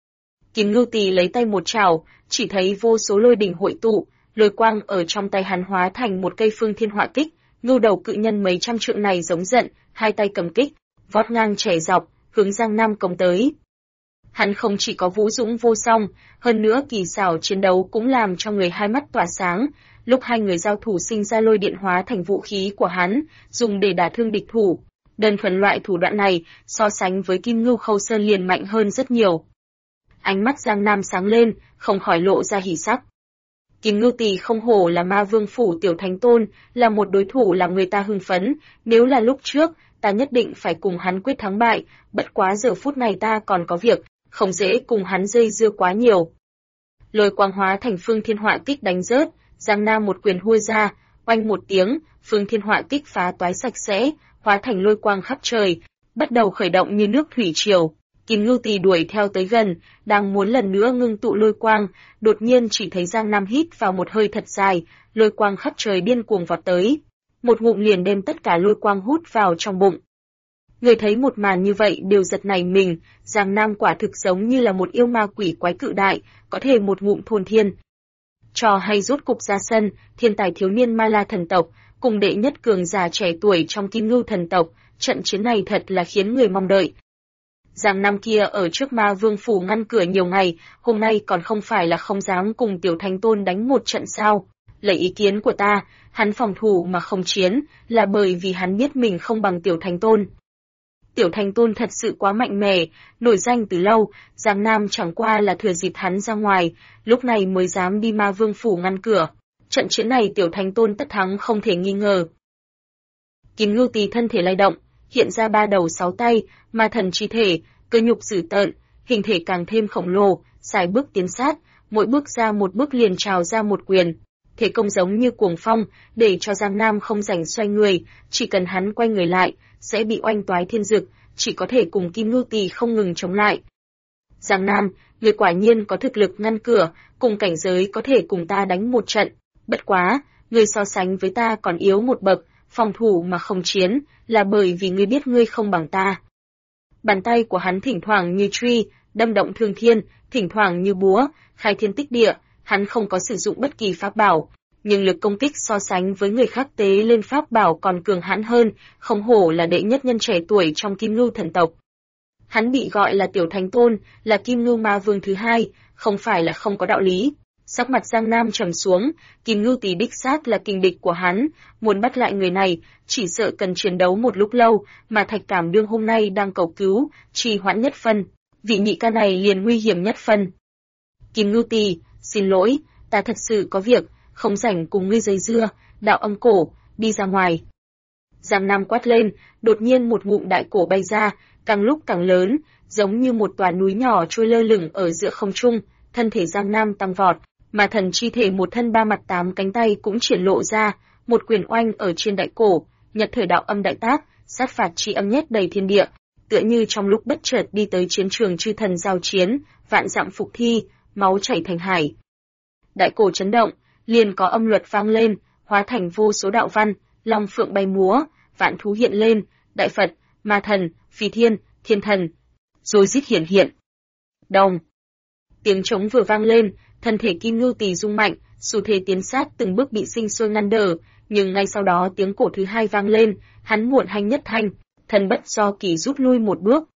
Kim Ngưu Tỳ lấy tay một chảo, chỉ thấy vô số lôi đỉnh hội tụ, lôi quang ở trong tay hắn hóa thành một cây phương thiên họa kích. Ngưu đầu cự nhân mấy trăm trượng này giống giận, hai tay cầm kích, vót ngang chẻ dọc, hướng Giang Nam công tới. Hắn không chỉ có vũ dũng vô song, hơn nữa kỳ xảo chiến đấu cũng làm cho người hai mắt tỏa sáng. Lúc hai người giao thủ sinh ra lôi điện hóa thành vũ khí của hắn, dùng để đả thương địch thủ. Đơn thuần loại thủ đoạn này, so sánh với Kim Ngưu Khâu Sơn liền mạnh hơn rất nhiều. Ánh mắt Giang Nam sáng lên, không khỏi lộ ra hỉ sắc. Kim Ngưu Tỳ không hổ là Ma Vương phủ tiểu thánh tôn, là một đối thủ làm người ta hưng phấn, nếu là lúc trước, ta nhất định phải cùng hắn quyết thắng bại, bất quá giờ phút này ta còn có việc, không dễ cùng hắn dây dưa quá nhiều. Lôi quang hóa thành phương thiên họa kích đánh rớt, Giang Nam một quyền hua ra, oanh một tiếng, phương thiên họa kích phá toái sạch sẽ, hóa thành lôi quang khắp trời, bắt đầu khởi động như nước thủy triều. Kim Ngưu Tỳ đuổi theo tới gần, đang muốn lần nữa ngưng tụ lôi quang, đột nhiên chỉ thấy Giang Nam hít vào một hơi thật dài, lôi quang khắp trời điên cuồng vọt tới. Một ngụm liền đem tất cả lôi quang hút vào trong bụng. Người thấy một màn như vậy đều giật nảy mình, Giang Nam quả thực giống như là một yêu ma quỷ quái cự đại, có thể một ngụm thôn thiên. Trò hay rốt cục ra sân, thiên tài thiếu niên Ma La thần tộc, cùng đệ nhất cường giả trẻ tuổi trong Kim Ngưu thần tộc, trận chiến này thật là khiến người mong đợi. Giang Nam kia ở trước Ma Vương phủ ngăn cửa nhiều ngày, hôm nay còn không phải là không dám cùng tiểu thánh tôn đánh một trận sao? Lấy ý kiến của ta, hắn phòng thủ mà không chiến, là bởi vì hắn biết mình không bằng tiểu thánh tôn. Tiểu thánh tôn thật sự quá mạnh mẽ, nổi danh từ lâu, Giang Nam chẳng qua là thừa dịp hắn ra ngoài, lúc này mới dám đi Ma Vương phủ ngăn cửa. Trận chiến này tiểu thánh tôn tất thắng không thể nghi ngờ. Kim Ngưu Tỳ thân thể lay động, hiện ra 3 đầu 6 tay, ma thần chi thể, cơ nhục dữ tợn, hình thể càng thêm khổng lồ, xài bước tiến sát, mỗi bước ra một bước liền trào ra một quyền. Thế công giống như cuồng phong, để cho Giang Nam không rảnh xoay người, chỉ cần hắn quay người lại, sẽ bị oanh toái thiên dực, chỉ có thể cùng Kim Ngưu Tỳ không ngừng chống lại. Giang Nam, người quả nhiên có thực lực ngăn cửa, cùng cảnh giới có thể cùng ta đánh một trận. Bất quá, người so sánh với ta còn yếu một bậc, phòng thủ mà không chiến, là bởi vì ngươi biết ngươi không bằng ta. Bàn tay của hắn thỉnh thoảng như truy, đâm động thương thiên, thỉnh thoảng như búa, khai thiên tích địa, hắn không có sử dụng bất kỳ pháp bảo, nhưng lực công kích so sánh với người khác tế lên pháp bảo còn cường hãn hơn, không hổ là đệ nhất nhân trẻ tuổi trong Kim Ngưu thần tộc. Hắn bị gọi là tiểu thánh tôn, là Kim Ngưu Ma Vương thứ hai, không phải là không có đạo lý. Sắc mặt Giang Nam trầm xuống, Kim Ngưu Tỳ đích xác là kình địch của hắn, muốn bắt lại người này, chỉ sợ cần chiến đấu một lúc lâu, mà Thạch Cảm Đương hôm nay đang cầu cứu, trì hoãn nhất phân, vị nhị ca này liền nguy hiểm nhất phân. Kim Ngưu Tỳ, xin lỗi, ta thật sự có việc, không rảnh cùng ngươi dây dưa, đạo âm cổ, đi ra ngoài. Giang Nam quát lên, đột nhiên một ngụm đại cổ bay ra, càng lúc càng lớn, giống như một tòa núi nhỏ trôi lơ lửng ở giữa không trung, thân thể Giang Nam tăng vọt, mà thần chi thể một thân 3 mặt 8 cánh tay cũng triển lộ ra, một quyền oanh ở trên đại cổ, nhật thời đạo âm đại tác, sát phạt chi âm nhét đầy thiên địa, tựa như trong lúc bất chợt đi tới chiến trường chư thần giao chiến, vạn dặm phục thi, máu chảy thành hải. Đại cổ chấn động, liền có âm luật vang lên, hóa thành vô số đạo văn, long phượng bay múa, vạn thú hiện lên, đại Phật, ma thần, phi thiên, thiên thần, rồi rít hiển hiện. Đồng. Tiếng trống vừa vang lên, thân thể Kim Ngưu Tỳ rung mạnh, xu thế tiến sát từng bước bị sinh sôi ngăn đỡ, nhưng ngay sau đó tiếng cổ thứ hai vang lên, hắn muộn hành nhất thanh, thần bất do kỳ rút lui một bước.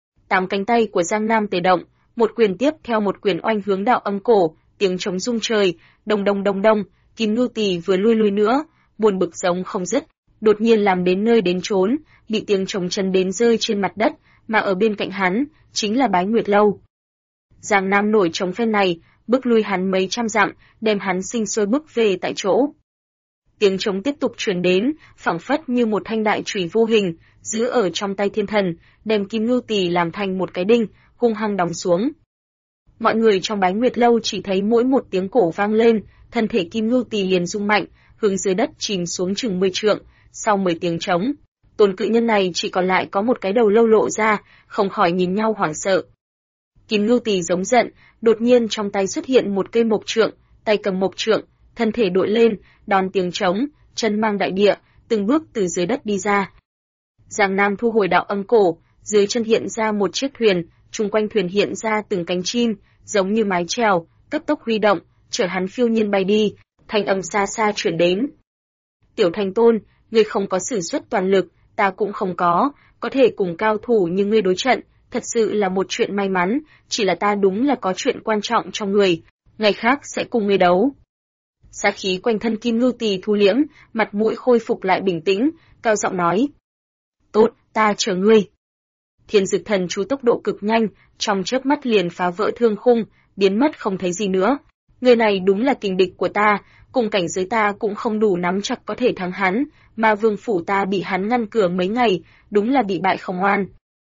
8 cánh tay của Giang Nam tề động, một quyền tiếp theo một quyền oanh hướng đạo âm cổ, tiếng trống rung trời, đông đông đông đông, Kim Ngưu Tỳ vừa lui nữa, buồn bực giống không dứt, đột nhiên làm đến nơi đến chốn, bị tiếng trống chân đến rơi trên mặt đất, mà ở bên cạnh hắn chính là Bái Nguyệt Lâu. Giang Nam nổi trống phen này, bước lui hắn mấy trăm dặm, đem hắn sinh sôi bước về tại chỗ. Tiếng trống tiếp tục truyền đến, phảng phất như một thanh đại chùy vô hình, giữ ở trong tay thiên thần, đem Kim Ngưu Tỳ làm thành một cái đinh, hung hăng đóng xuống. Mọi người trong Bái Nguyệt Lâu chỉ thấy mỗi một tiếng cổ vang lên, thân thể Kim Ngưu Tỳ liền rung mạnh, hướng dưới đất chìm xuống chừng 10 trượng, sau 10 tiếng trống. Tôn cự nhân này chỉ còn lại có một cái đầu lâu lộ ra, không khỏi nhìn nhau hoảng sợ. Kim Ngưu Tỳ giống giận, đột nhiên trong tay xuất hiện một cây mộc trượng, tay cầm mộc trượng, thân thể đội lên, đón tiếng trống, chân mang đại địa, từng bước từ dưới đất đi ra. Giang Nam thu hồi đạo âm cổ, dưới chân hiện ra một chiếc thuyền, chung quanh thuyền hiện ra từng cánh chim, giống như mái chèo, cấp tốc huy động, chở hắn phiêu nhiên bay đi, thanh âm xa xa truyền đến. Tiểu Thành Tôn, ngươi không có sử xuất toàn lực, ta cũng không có thể cùng cao thủ như ngươi đối trận, thật sự là một chuyện may mắn, chỉ là ta đúng là có chuyện quan trọng trong người, ngày khác sẽ cùng ngươi đấu. Sát khí quanh thân Kim Ngưu Tỳ thu liễm, mặt mũi khôi phục lại bình tĩnh, cao giọng nói. Tốt, ta chờ ngươi. Thiên Dực Thần chú tốc độ cực nhanh, trong chớp mắt liền phá vỡ thương khung, biến mất không thấy gì nữa. Người này đúng là kình địch của ta, cùng cảnh giới ta cũng không đủ nắm chắc có thể thắng hắn, mà vương phủ ta bị hắn ngăn cửa mấy ngày, đúng là bị bại không oan.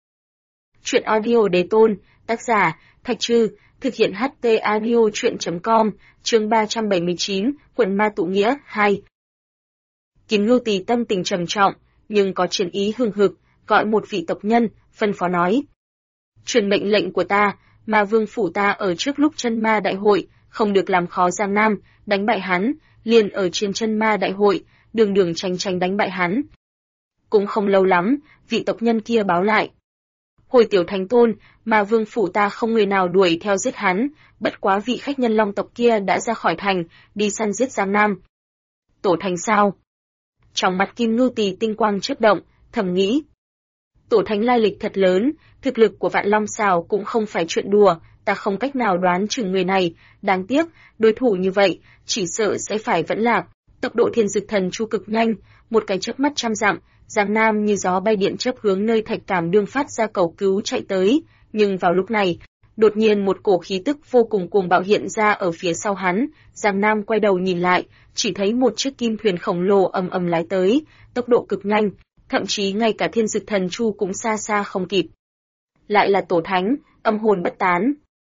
Chuyện audio Đế Tôn, tác giả, Thạch Trư, thực hiện HT audio chuyện.com, chương 379, Quần Ma Tụ Nghĩa, 2. Kim Ngưu Tỳ tâm tình trầm trọng, nhưng có chiến ý hừng hực, gọi một vị tộc nhân, phân phó nói. Truyền mệnh lệnh của ta, mà vương phủ ta ở trước lúc chân ma đại hội, không được làm khó Giang Nam, đánh bại hắn, liền ở trên chân ma đại hội, đường đường tranh đánh bại hắn. Cũng không lâu lắm, vị tộc nhân kia báo lại. Hồi Tiểu Thành Tôn, mà vương phủ ta không người nào đuổi theo giết hắn, bất quá vị khách nhân Long tộc kia đã ra khỏi thành, đi săn giết Giang Nam. Tổ thành sao? Trong mặt Kim Ngưu Tỳ tinh quang chớp động, thầm nghĩ. Tổ thánh lai lịch thật lớn, thực lực của Vạn Long Sào cũng không phải chuyện đùa, ta không cách nào đoán chừng người này, đáng tiếc, đối thủ như vậy, chỉ sợ sẽ phải vẫn lạc. Tốc độ Thiên Dực Thần chu cực nhanh, một cái chớp mắt trăm dặm, Giang Nam như gió bay điện chớp hướng nơi Thạch Cảm Đương phát ra cầu cứu chạy tới, nhưng vào lúc này, đột nhiên một cổ khí tức vô cùng cuồng bạo hiện ra ở phía sau hắn, Giang Nam quay đầu nhìn lại, chỉ thấy một chiếc kim thuyền khổng lồ ầm ầm lái tới, tốc độ cực nhanh, thậm chí ngay cả Thiên Dực Thần chu cũng xa xa không kịp. Lại là Tổ Thánh, âm hồn bất tán.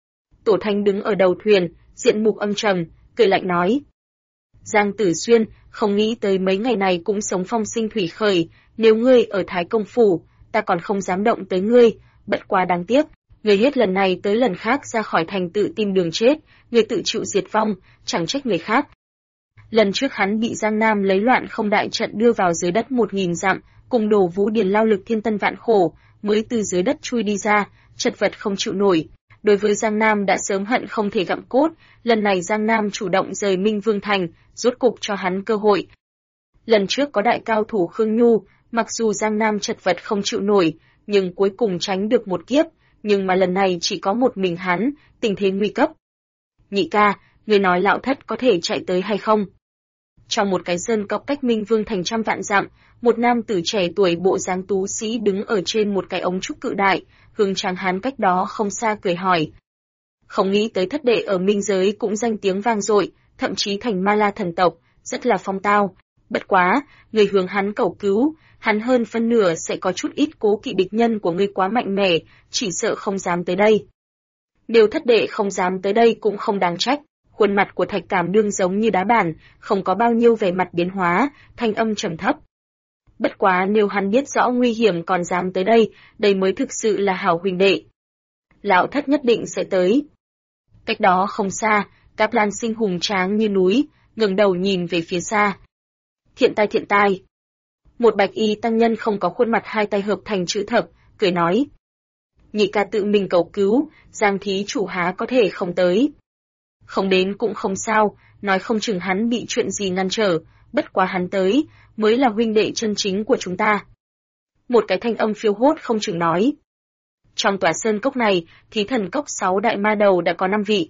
Tổ Thánh đứng ở đầu thuyền, diện mục âm trầm, cười lạnh nói. Giang Tử Xuyên, không nghĩ tới mấy ngày này cũng sống phong sinh thủy khởi, nếu ngươi ở Thái Công Phủ, ta còn không dám động tới ngươi, bất quá đáng tiếc, ngươi hết lần này tới lần khác ra khỏi thành tự tìm đường chết, ngươi tự chịu diệt vong, chẳng trách người khác. Lần trước hắn bị Giang Nam lấy loạn không đại trận đưa vào dưới đất 1000 dặm, cùng đổ Vũ Điền lao lực thiên tân vạn khổ, mới từ dưới đất chui đi ra, chật vật không chịu nổi. Đối với Giang Nam đã sớm hận không thể gặm cốt, lần này Giang Nam chủ động rời Minh Vương Thành, rốt cục cho hắn cơ hội. Lần trước có đại cao thủ Khương Nhu, mặc dù Giang Nam chật vật không chịu nổi, nhưng cuối cùng tránh được một kiếp, nhưng mà lần này chỉ có một mình hắn, tình thế nguy cấp. Nhị ca, người nói lão thất có thể chạy tới hay không? Trong một cái sơn cốc cách Minh Vương Thành trăm vạn dặm, một nam tử trẻ tuổi bộ dáng tú sĩ đứng ở trên một cái ống trúc cự đại, hướng tráng hán cách đó không xa cười hỏi. Không nghĩ tới thất đệ ở Minh giới cũng danh tiếng vang dội, thậm chí thành Ma La thần tộc, rất là phong tao. Bất quá, người hướng hắn cầu cứu, hắn hơn phân nửa sẽ có chút ít cố kỵ địch nhân của ngươi quá mạnh mẽ, chỉ sợ không dám tới đây. Nếu thất đệ không dám tới đây cũng không đáng trách. Khuôn mặt của Thạch Cảm Đương giống như đá bản, không có bao nhiêu vẻ mặt biến hóa, thanh âm trầm thấp. Bất quá nếu hắn biết rõ nguy hiểm còn dám tới đây, đây mới thực sự là hảo huynh đệ. Lão thất nhất định sẽ tới. Cách đó không xa, Cáp Lan Sinh hùng tráng như núi, ngẩng đầu nhìn về phía xa. Thiện tai. Một bạch y tăng nhân không có khuôn mặt hai tay hợp thành chữ thập, cười nói. Nhị ca tự mình cầu cứu, Giang thí chủ há có thể không tới. Không đến cũng không sao, nói không chừng hắn bị chuyện gì ngăn trở, bất quá hắn tới, mới là huynh đệ chân chính của chúng ta. Một cái thanh âm phiêu hốt không chừng nói. Trong tòa sơn cốc này, thí thần cốc 6 đại ma đầu đã có 5 vị.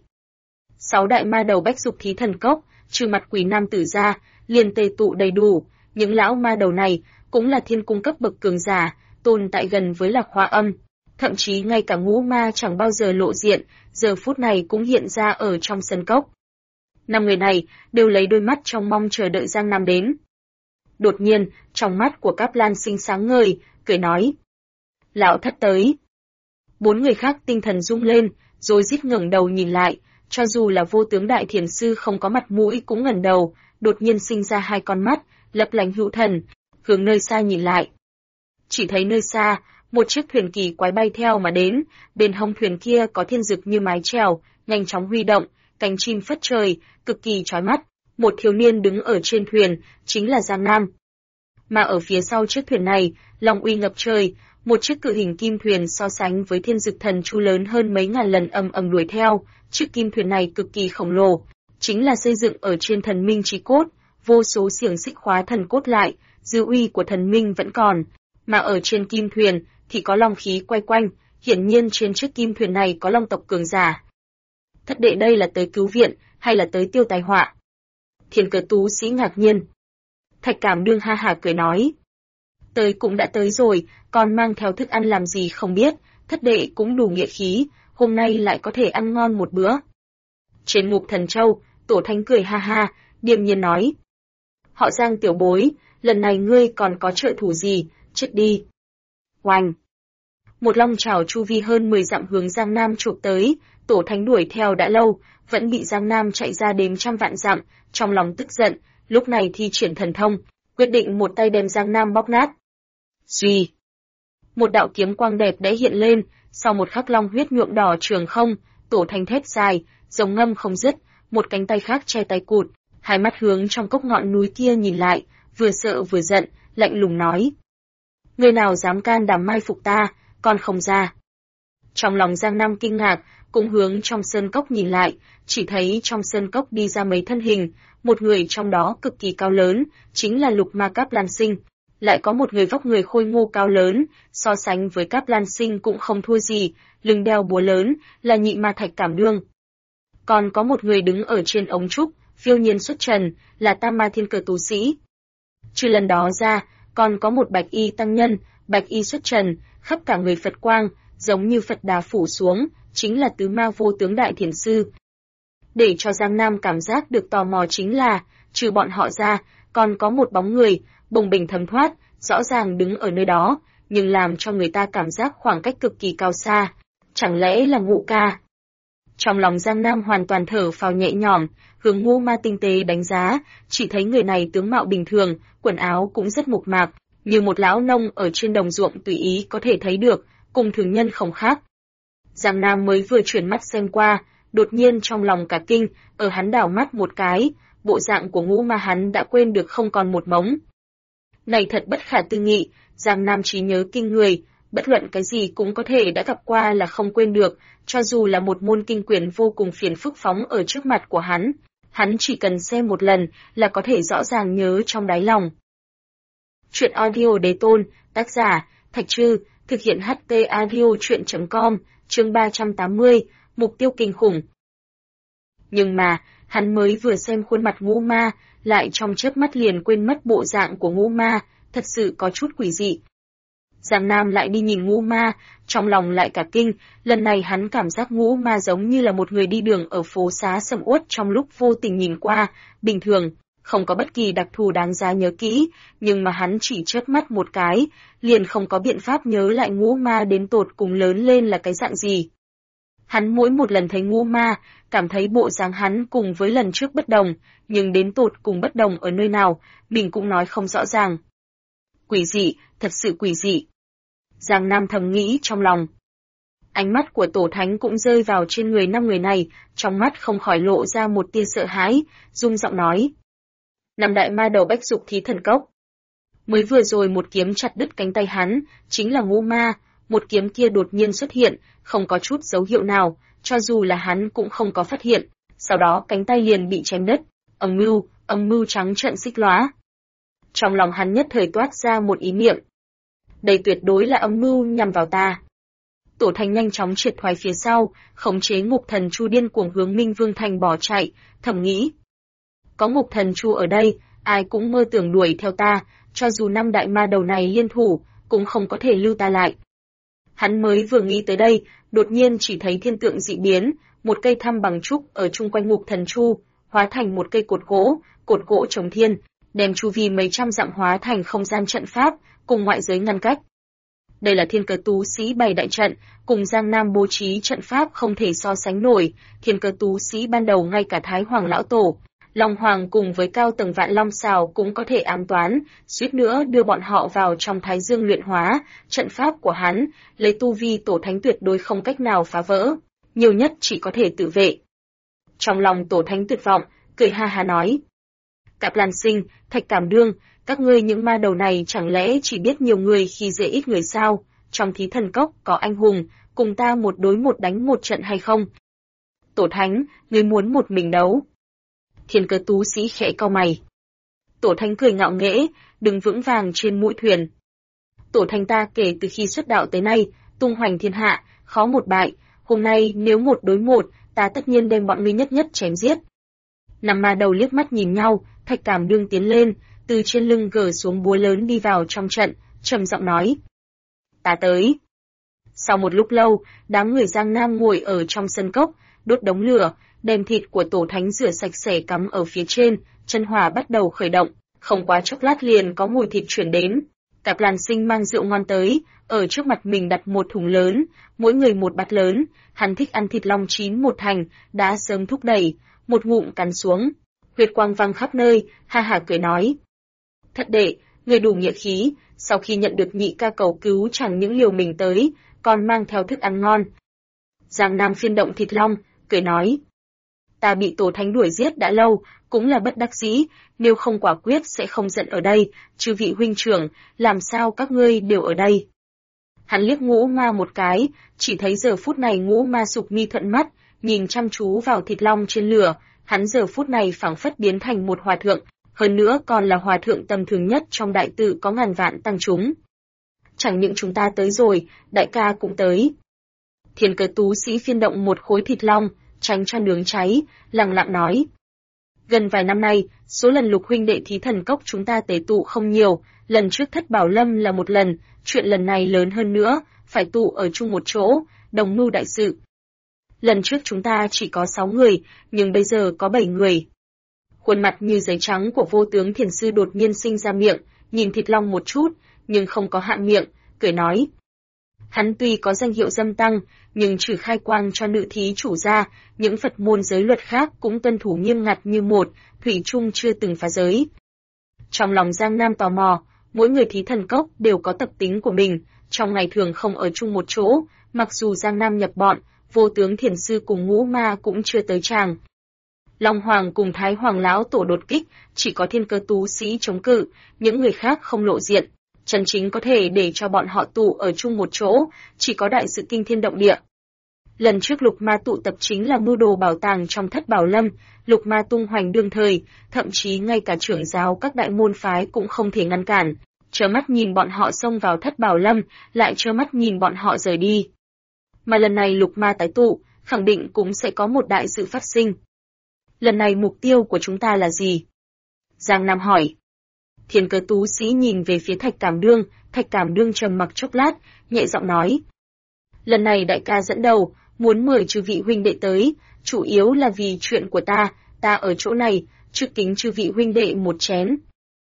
6 đại ma đầu bách dục thí thần cốc, trừ mặt quỷ nam tử ra, liền tề tụ đầy đủ, những lão ma đầu này cũng là thiên cung cấp bậc cường giả, tồn tại gần với Lạc Hoa Âm. Thậm chí ngay cả ngũ ma chẳng bao giờ lộ diện, giờ phút này cũng hiện ra ở trong sân cốc. 5 người này đều lấy đôi mắt trong mong chờ đợi Giang Nam đến. Đột nhiên, trong mắt của Cáp Lan Sinh sáng ngời, cười nói. Lão thất tới. 4 người khác tinh thần rung lên, rồi rít ngẩng đầu nhìn lại, cho dù là vô tướng đại thiền sư không có mặt mũi cũng ngẩng đầu, đột nhiên sinh ra 2 con mắt, lấp lánh hữu thần, hướng nơi xa nhìn lại. Chỉ thấy nơi xa, một chiếc thuyền kỳ quái bay theo mà đến, bên hông thuyền kia có thiên dực như mái chèo, nhanh chóng huy động, cánh chim phất trời, cực kỳ chói mắt. Một thiếu niên đứng ở trên thuyền, chính là Giang Nam. mà ở phía sau chiếc thuyền này, long uy ngập trời, một chiếc cự hình kim thuyền so sánh với Thiên Dực Thần Chu lớn hơn mấy ngàn lần ầm ầm đuổi theo. Chiếc kim thuyền này cực kỳ khổng lồ, chính là xây dựng ở trên thần minh chí cốt, vô số xiềng xích khóa thần cốt lại, dư uy của thần minh vẫn còn, mà ở trên kim thuyền thì có long khí quay quanh, hiển nhiên trên chiếc kim thuyền này có long tộc cường giả. Thất đệ đây là tới cứu viện, hay là tới tiêu tai họa? Thiên Cơ Tú Sĩ ngạc nhiên. Thạch Cảm Đương ha hả cười nói. Tới cũng đã tới rồi, còn mang theo thức ăn làm gì không biết, thất đệ cũng đủ nghĩa khí, hôm nay lại có thể ăn ngon một bữa. Trên Ngục Thần Châu, Tổ Thánh cười ha ha, điềm nhiên nói. Họ Giang tiểu bối, lần này ngươi còn có trợ thủ gì, chết đi. Oanh! Một long chảo chu vi hơn 10 dặm hướng Giang Nam chụp tới, Tổ Thánh đuổi theo đã lâu, vẫn bị Giang Nam chạy ra đếm trăm vạn dặm, trong lòng tức giận, lúc này thi triển thần thông, quyết định một tay đem Giang Nam bóp nát. Suy! Một đạo kiếm quang đẹp đẽ hiện lên, sau một khắc long huyết nhuộm đỏ trường không, Tổ Thánh thét dài, giống ngâm không dứt, một cánh tay khác che tay cụt, hai mắt hướng trong cốc ngọn núi kia nhìn lại, vừa sợ vừa giận, lạnh lùng nói. Người nào dám can đảm mai phục ta, còn không ra. Trong lòng Giang Nam kinh ngạc, cũng hướng trong sơn cốc nhìn lại, chỉ thấy trong sơn cốc đi ra mấy thân hình, một người trong đó cực kỳ cao lớn, chính là Lục Ma Cáp Lan Sinh. Lại có một người vóc người khôi ngô cao lớn, so sánh với Cáp Lan Sinh cũng không thua gì, lưng đeo búa lớn, là Nhị Ma Thạch Cảm Đương. Còn có một người đứng ở trên ống trúc, phiêu nhiên xuất trần, là Tam Ma Thiên Cơ Tú Sĩ. Trừ lần đó ra, còn có một bạch y tăng nhân, bạch y xuất trần, khắp cả người Phật quang, giống như Phật Đà phủ xuống, chính là Tứ Ma Vô Tướng Đại Thiền Sư. Để cho Giang Nam cảm giác được tò mò chính là, trừ bọn họ ra, còn có một bóng người, bồng bềnh thấm thoát, rõ ràng đứng ở nơi đó, nhưng làm cho người ta cảm giác khoảng cách cực kỳ cao xa. Chẳng lẽ là Ngũ Ca? Trong lòng Giang Nam hoàn toàn thở phào nhẹ nhõm, hướng Ngũ Ma tinh tế đánh giá, chỉ thấy người này tướng mạo bình thường, quần áo cũng rất mộc mạc, như một lão nông ở trên đồng ruộng tùy ý có thể thấy được, cùng thường nhân không khác. Giang Nam mới vừa chuyển mắt xem qua, đột nhiên trong lòng cả kinh, ở hắn đảo mắt một cái, bộ dạng của Ngũ Ma hắn đã quên được không còn một mống. Này thật bất khả tư nghị, Giang Nam trí nhớ kinh người, bất luận cái gì cũng có thể đã gặp qua là không quên được, cho dù là một môn kinh quyển vô cùng phiền phức phóng ở trước mặt của hắn chỉ cần xem một lần là có thể rõ ràng nhớ trong đáy lòng. Chuyện audio Đế Tôn, tác giả, Thạch Trư, thực hiện HT Audio Chuyện.com, chương 380, mục tiêu kinh khủng. Nhưng mà, hắn mới vừa xem khuôn mặt Ngũ Ma, lại trong chớp mắt liền quên mất bộ dạng của Ngũ Ma, thật sự có chút quỷ dị. Giang Nam lại đi nhìn Ngũ Ma, trong lòng lại cả kinh, lần này hắn cảm giác Ngũ Ma giống như là một người đi đường ở phố xá sầm uất trong lúc vô tình nhìn qua, bình thường, không có bất kỳ đặc thù đáng giá nhớ kỹ, nhưng mà hắn chỉ chớp mắt một cái, liền không có biện pháp nhớ lại Ngũ Ma đến tột cùng lớn lên là cái dạng gì. Hắn mỗi một lần thấy Ngũ Ma, cảm thấy bộ dáng hắn cùng với lần trước bất đồng, nhưng đến tột cùng bất đồng ở nơi nào, mình cũng nói không rõ ràng. Quỷ dị, thật sự quỷ dị. Giang Nam thầm nghĩ trong lòng. Ánh mắt của Tổ Thánh cũng rơi vào trên người 5 người này, trong mắt không khỏi lộ ra một tia sợ hãi, rung giọng nói. 5 đại ma đầu Bách Dục Thí Thần Cốc. Mới vừa rồi một kiếm chặt đứt cánh tay hắn, chính là Ngũ Ma, một kiếm kia đột nhiên xuất hiện, không có chút dấu hiệu nào, cho dù là hắn cũng không có phát hiện, sau đó cánh tay liền bị chém đứt, âm mưu trắng trợn xích lóa. Trong lòng hắn nhất thời toát ra một ý niệm. Đây tuyệt đối là âm mưu nhằm vào ta. Tổ Thành nhanh chóng triệt thoái phía sau, khống chế Ngục Thần Chu điên cuồng hướng Minh Vương Thành bỏ chạy, thầm nghĩ. Có Ngục Thần Chu ở đây, ai cũng mơ tưởng đuổi theo ta, cho dù 5 đại ma đầu này liên thủ, cũng không có thể lưu ta lại. Hắn mới vừa nghĩ tới đây, đột nhiên chỉ thấy thiên tượng dị biến, một cây thăm bằng trúc ở chung quanh Ngục Thần Chu, hóa thành một cây cột gỗ chống thiên, đem chu vi mấy trăm dặm hóa thành không gian trận pháp, cùng ngoại giới ngăn cách. Đây là Thiên Cơ Tú Sĩ bày đại trận, cùng Giang Nam bố trí trận pháp không thể so sánh nổi. Thiên Cơ Tú Sĩ ban đầu ngay cả Thái Hoàng Lão Tổ, Long Hoàng cùng với cao tầng Vạn Long Sào cũng có thể ám toán, suýt nữa đưa bọn họ vào trong Thái Dương luyện hóa. Trận pháp của hắn, lấy tu vi Tổ Thánh tuyệt đối không cách nào phá vỡ, nhiều nhất chỉ có thể tự vệ. Trong lòng Tổ Thánh tuyệt vọng, cười ha ha nói. Cáp Lan Sinh, Thạch Cảm Đương, các ngươi những ma đầu này chẳng lẽ chỉ biết nhiều người khi dễ ít người sao? Trong thí thần cốc có anh hùng, cùng ta một đối một đánh một trận hay không? Tổ Thánh, ngươi muốn một mình đấu? Thiên Cơ Tú Sĩ khẽ cau mày. Tổ Thánh cười ngạo nghễ, đứng vững vàng trên mũi thuyền. Tổ Thánh ta kể từ khi xuất đạo tới nay, tung hoành thiên hạ, khó một bại, hôm nay nếu một đối một, ta tất nhiên đem bọn ngươi nhất nhất chém giết. Năm ma đầu liếc mắt nhìn nhau, Thạch Cảm Đương tiến lên, từ trên lưng gỡ xuống búa lớn đi vào trong trận, trầm giọng nói: "Ta tới." Sau một lúc lâu, đám người Giang Nam ngồi ở trong sân cốc, đốt đống lửa, đem thịt của Tổ Thánh rửa sạch sẽ cắm ở phía trên, chân hỏa bắt đầu khởi động, không quá chốc lát liền có mùi thịt chuyển đến. Cạp Lan Sinh mang rượu ngon tới, ở trước mặt mình đặt một thùng lớn, mỗi người một bát lớn, hắn thích ăn thịt long chín một thành, đã sớm thúc đẩy, một ngụm cắn xuống. Huyết quang văng khắp nơi, ha hả cười nói: "Thất đệ, người đủ nghĩa khí, sau khi nhận được nhị ca cầu cứu chẳng những liều mình tới, còn mang theo thức ăn ngon." Giang Nam phiên động thịt long, cười nói: "Ta bị Tổ Thánh đuổi giết đã lâu, cũng là bất đắc dĩ, nếu không quả quyết sẽ không giận ở đây, chư vị huynh trưởng, làm sao các ngươi đều ở đây?" Hắn liếc Ngũ Ma một cái, chỉ thấy giờ phút này Ngũ Ma sụp mi thuận mắt, nhìn chăm chú vào thịt long trên lửa, hắn giờ phút này phảng phất biến thành một hòa thượng, hơn nữa còn là hòa thượng tầm thường nhất trong đại tự có ngàn vạn tăng chúng. "Chẳng những chúng ta tới rồi, đại ca cũng tới." Thiên Cơ Tú Sĩ phiên động một khối thịt long, tránh cho nướng cháy, lặng lặng nói: "Gần vài năm nay, số lần Lục huynh đệ thí thần cốc chúng ta tế tụ không nhiều, lần trước Thất Bảo Lâm là một lần, chuyện lần này lớn hơn nữa, phải tụ ở chung một chỗ, đồng mưu đại sự. Lần trước chúng ta chỉ có 6 người, nhưng bây giờ có 7 người." Khuôn mặt như giấy trắng của Vô Tướng Thiền Sư đột nhiên sinh ra miệng, nhìn thịt long một chút, nhưng không có hạ miệng, cười nói: "Hắn tuy có danh hiệu dâm tăng, nhưng trừ khai quang cho nữ thí chủ ra, những Phật môn giới luật khác cũng tuân thủ nghiêm ngặt như một, thủy chung chưa từng phá giới." Trong lòng Giang Nam tò mò, mỗi người thí thần cốc đều có tập tính của mình, trong ngày thường không ở chung một chỗ, mặc dù Giang Nam nhập bọn, Vô Tướng Thiền Sư cùng Ngũ Ma cũng chưa tới tràng. Long Hoàng cùng Thái Hoàng lão tổ đột kích, chỉ có Thiên Cơ Tú Sĩ chống cự, những người khác không lộ diện. Chân chính có thể để cho bọn họ tụ ở chung một chỗ, chỉ có đại sự kinh thiên động địa. Lần trước Lục Ma tụ tập chính là mưu đồ bảo tàng trong Thất Bảo Lâm, Lục Ma tung hoành đương thời, thậm chí ngay cả trưởng giáo các đại môn phái cũng không thể ngăn cản, trơ mắt nhìn bọn họ xông vào Thất Bảo Lâm, lại trơ mắt nhìn bọn họ rời đi. Mà lần này Lục Ma tái tụ, khẳng định cũng sẽ có một đại sự phát sinh. Lần này mục tiêu của chúng ta là gì? Giang Nam hỏi. Thiên Cơ Tú Sĩ nhìn về phía Thạch Cảm Đương trầm mặc chốc lát, nhẹ giọng nói: "Lần này đại ca dẫn đầu, muốn mời chư vị huynh đệ tới, chủ yếu là vì chuyện của ta ở chỗ này, trước kính chư vị huynh đệ một chén."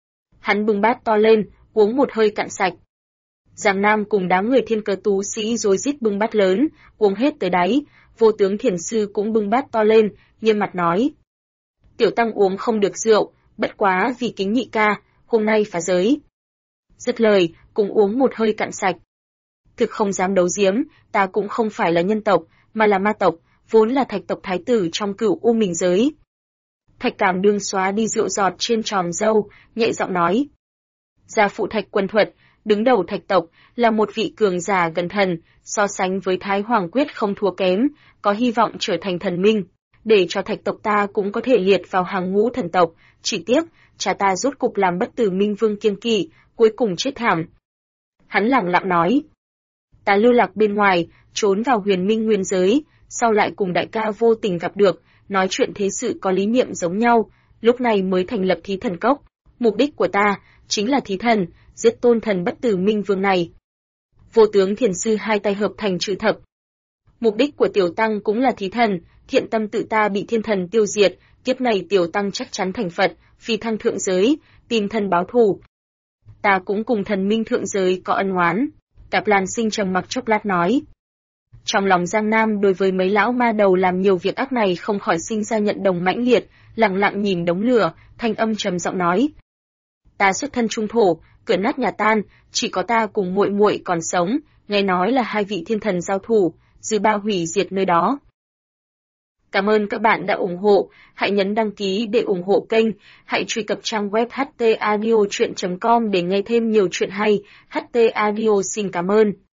Hắn bưng bát to lên, uống một hơi cạn sạch. Giang Nam cùng đám người Thiên Cơ Tú Sĩ rối rít bưng bát lớn, uống hết tới đáy, Vô Tướng Thiền Sư cũng bưng bát to lên, nghiêm mặt nói: "Tiểu tăng uống không được rượu, bất quá vì kính nhị ca, hôm nay phá giới." Dứt lời, cùng uống một hơi cạn sạch. Thực không dám đấu giếm, ta cũng không phải là nhân tộc, mà là ma tộc, vốn là Thạch tộc thái tử trong Cửu U Minh giới. Thạch Cảm Đương xóa đi rượu giọt trên tròm râu, nhẹ giọng nói: "Gia phụ Thạch Quân Thuật, đứng đầu Thạch tộc, là một vị cường giả gần thần, so sánh với Thái Hoàng Quyết không thua kém, có hy vọng trở thành thần minh, để cho Thạch tộc ta cũng có thể liệt vào hàng ngũ thần tộc, chỉ tiếc, cha ta rốt cục làm bất tử Minh Vương kiêng kỵ, cuối cùng chết thảm." Hắn lẳng lặng nói: "Ta lưu lạc bên ngoài, trốn vào Huyền Minh nguyên giới, sau lại cùng đại ca vô tình gặp được, nói chuyện thế sự có lý niệm giống nhau, lúc này mới thành lập thí thần cốc. Mục đích của ta chính là thí thần, giết tôn thần bất tử Minh Vương này." Vô Tướng Thiền Sư hai tay hợp thành chữ thập. "Mục đích của tiểu tăng cũng là thí thần, thiện tâm tự ta bị thiên thần tiêu diệt, kiếp này tiểu tăng chắc chắn thành Phật, phi thăng thượng giới, tìm thần báo thù. Ta cũng cùng thần minh thượng giới có ân oán." Cạp Lan Sinh trầm mặc chốc lát nói. Trong lòng Giang Nam đối với mấy lão ma đầu làm nhiều việc ác này không khỏi sinh ra nhận đồng mãnh liệt, lặng lặng nhìn đống lửa, thanh âm trầm giọng nói: "Ta xuất thân trung thổ, cửa nát nhà tan, chỉ có ta cùng muội muội còn sống, nghe nói là hai vị thiên thần giao thủ, dư ba hủy diệt nơi đó." Cảm ơn các bạn đã ủng hộ. Hãy nhấn đăng ký để ủng hộ kênh. Hãy truy cập trang web htaudio.com để nghe thêm nhiều chuyện hay. HT Audio xin cảm ơn.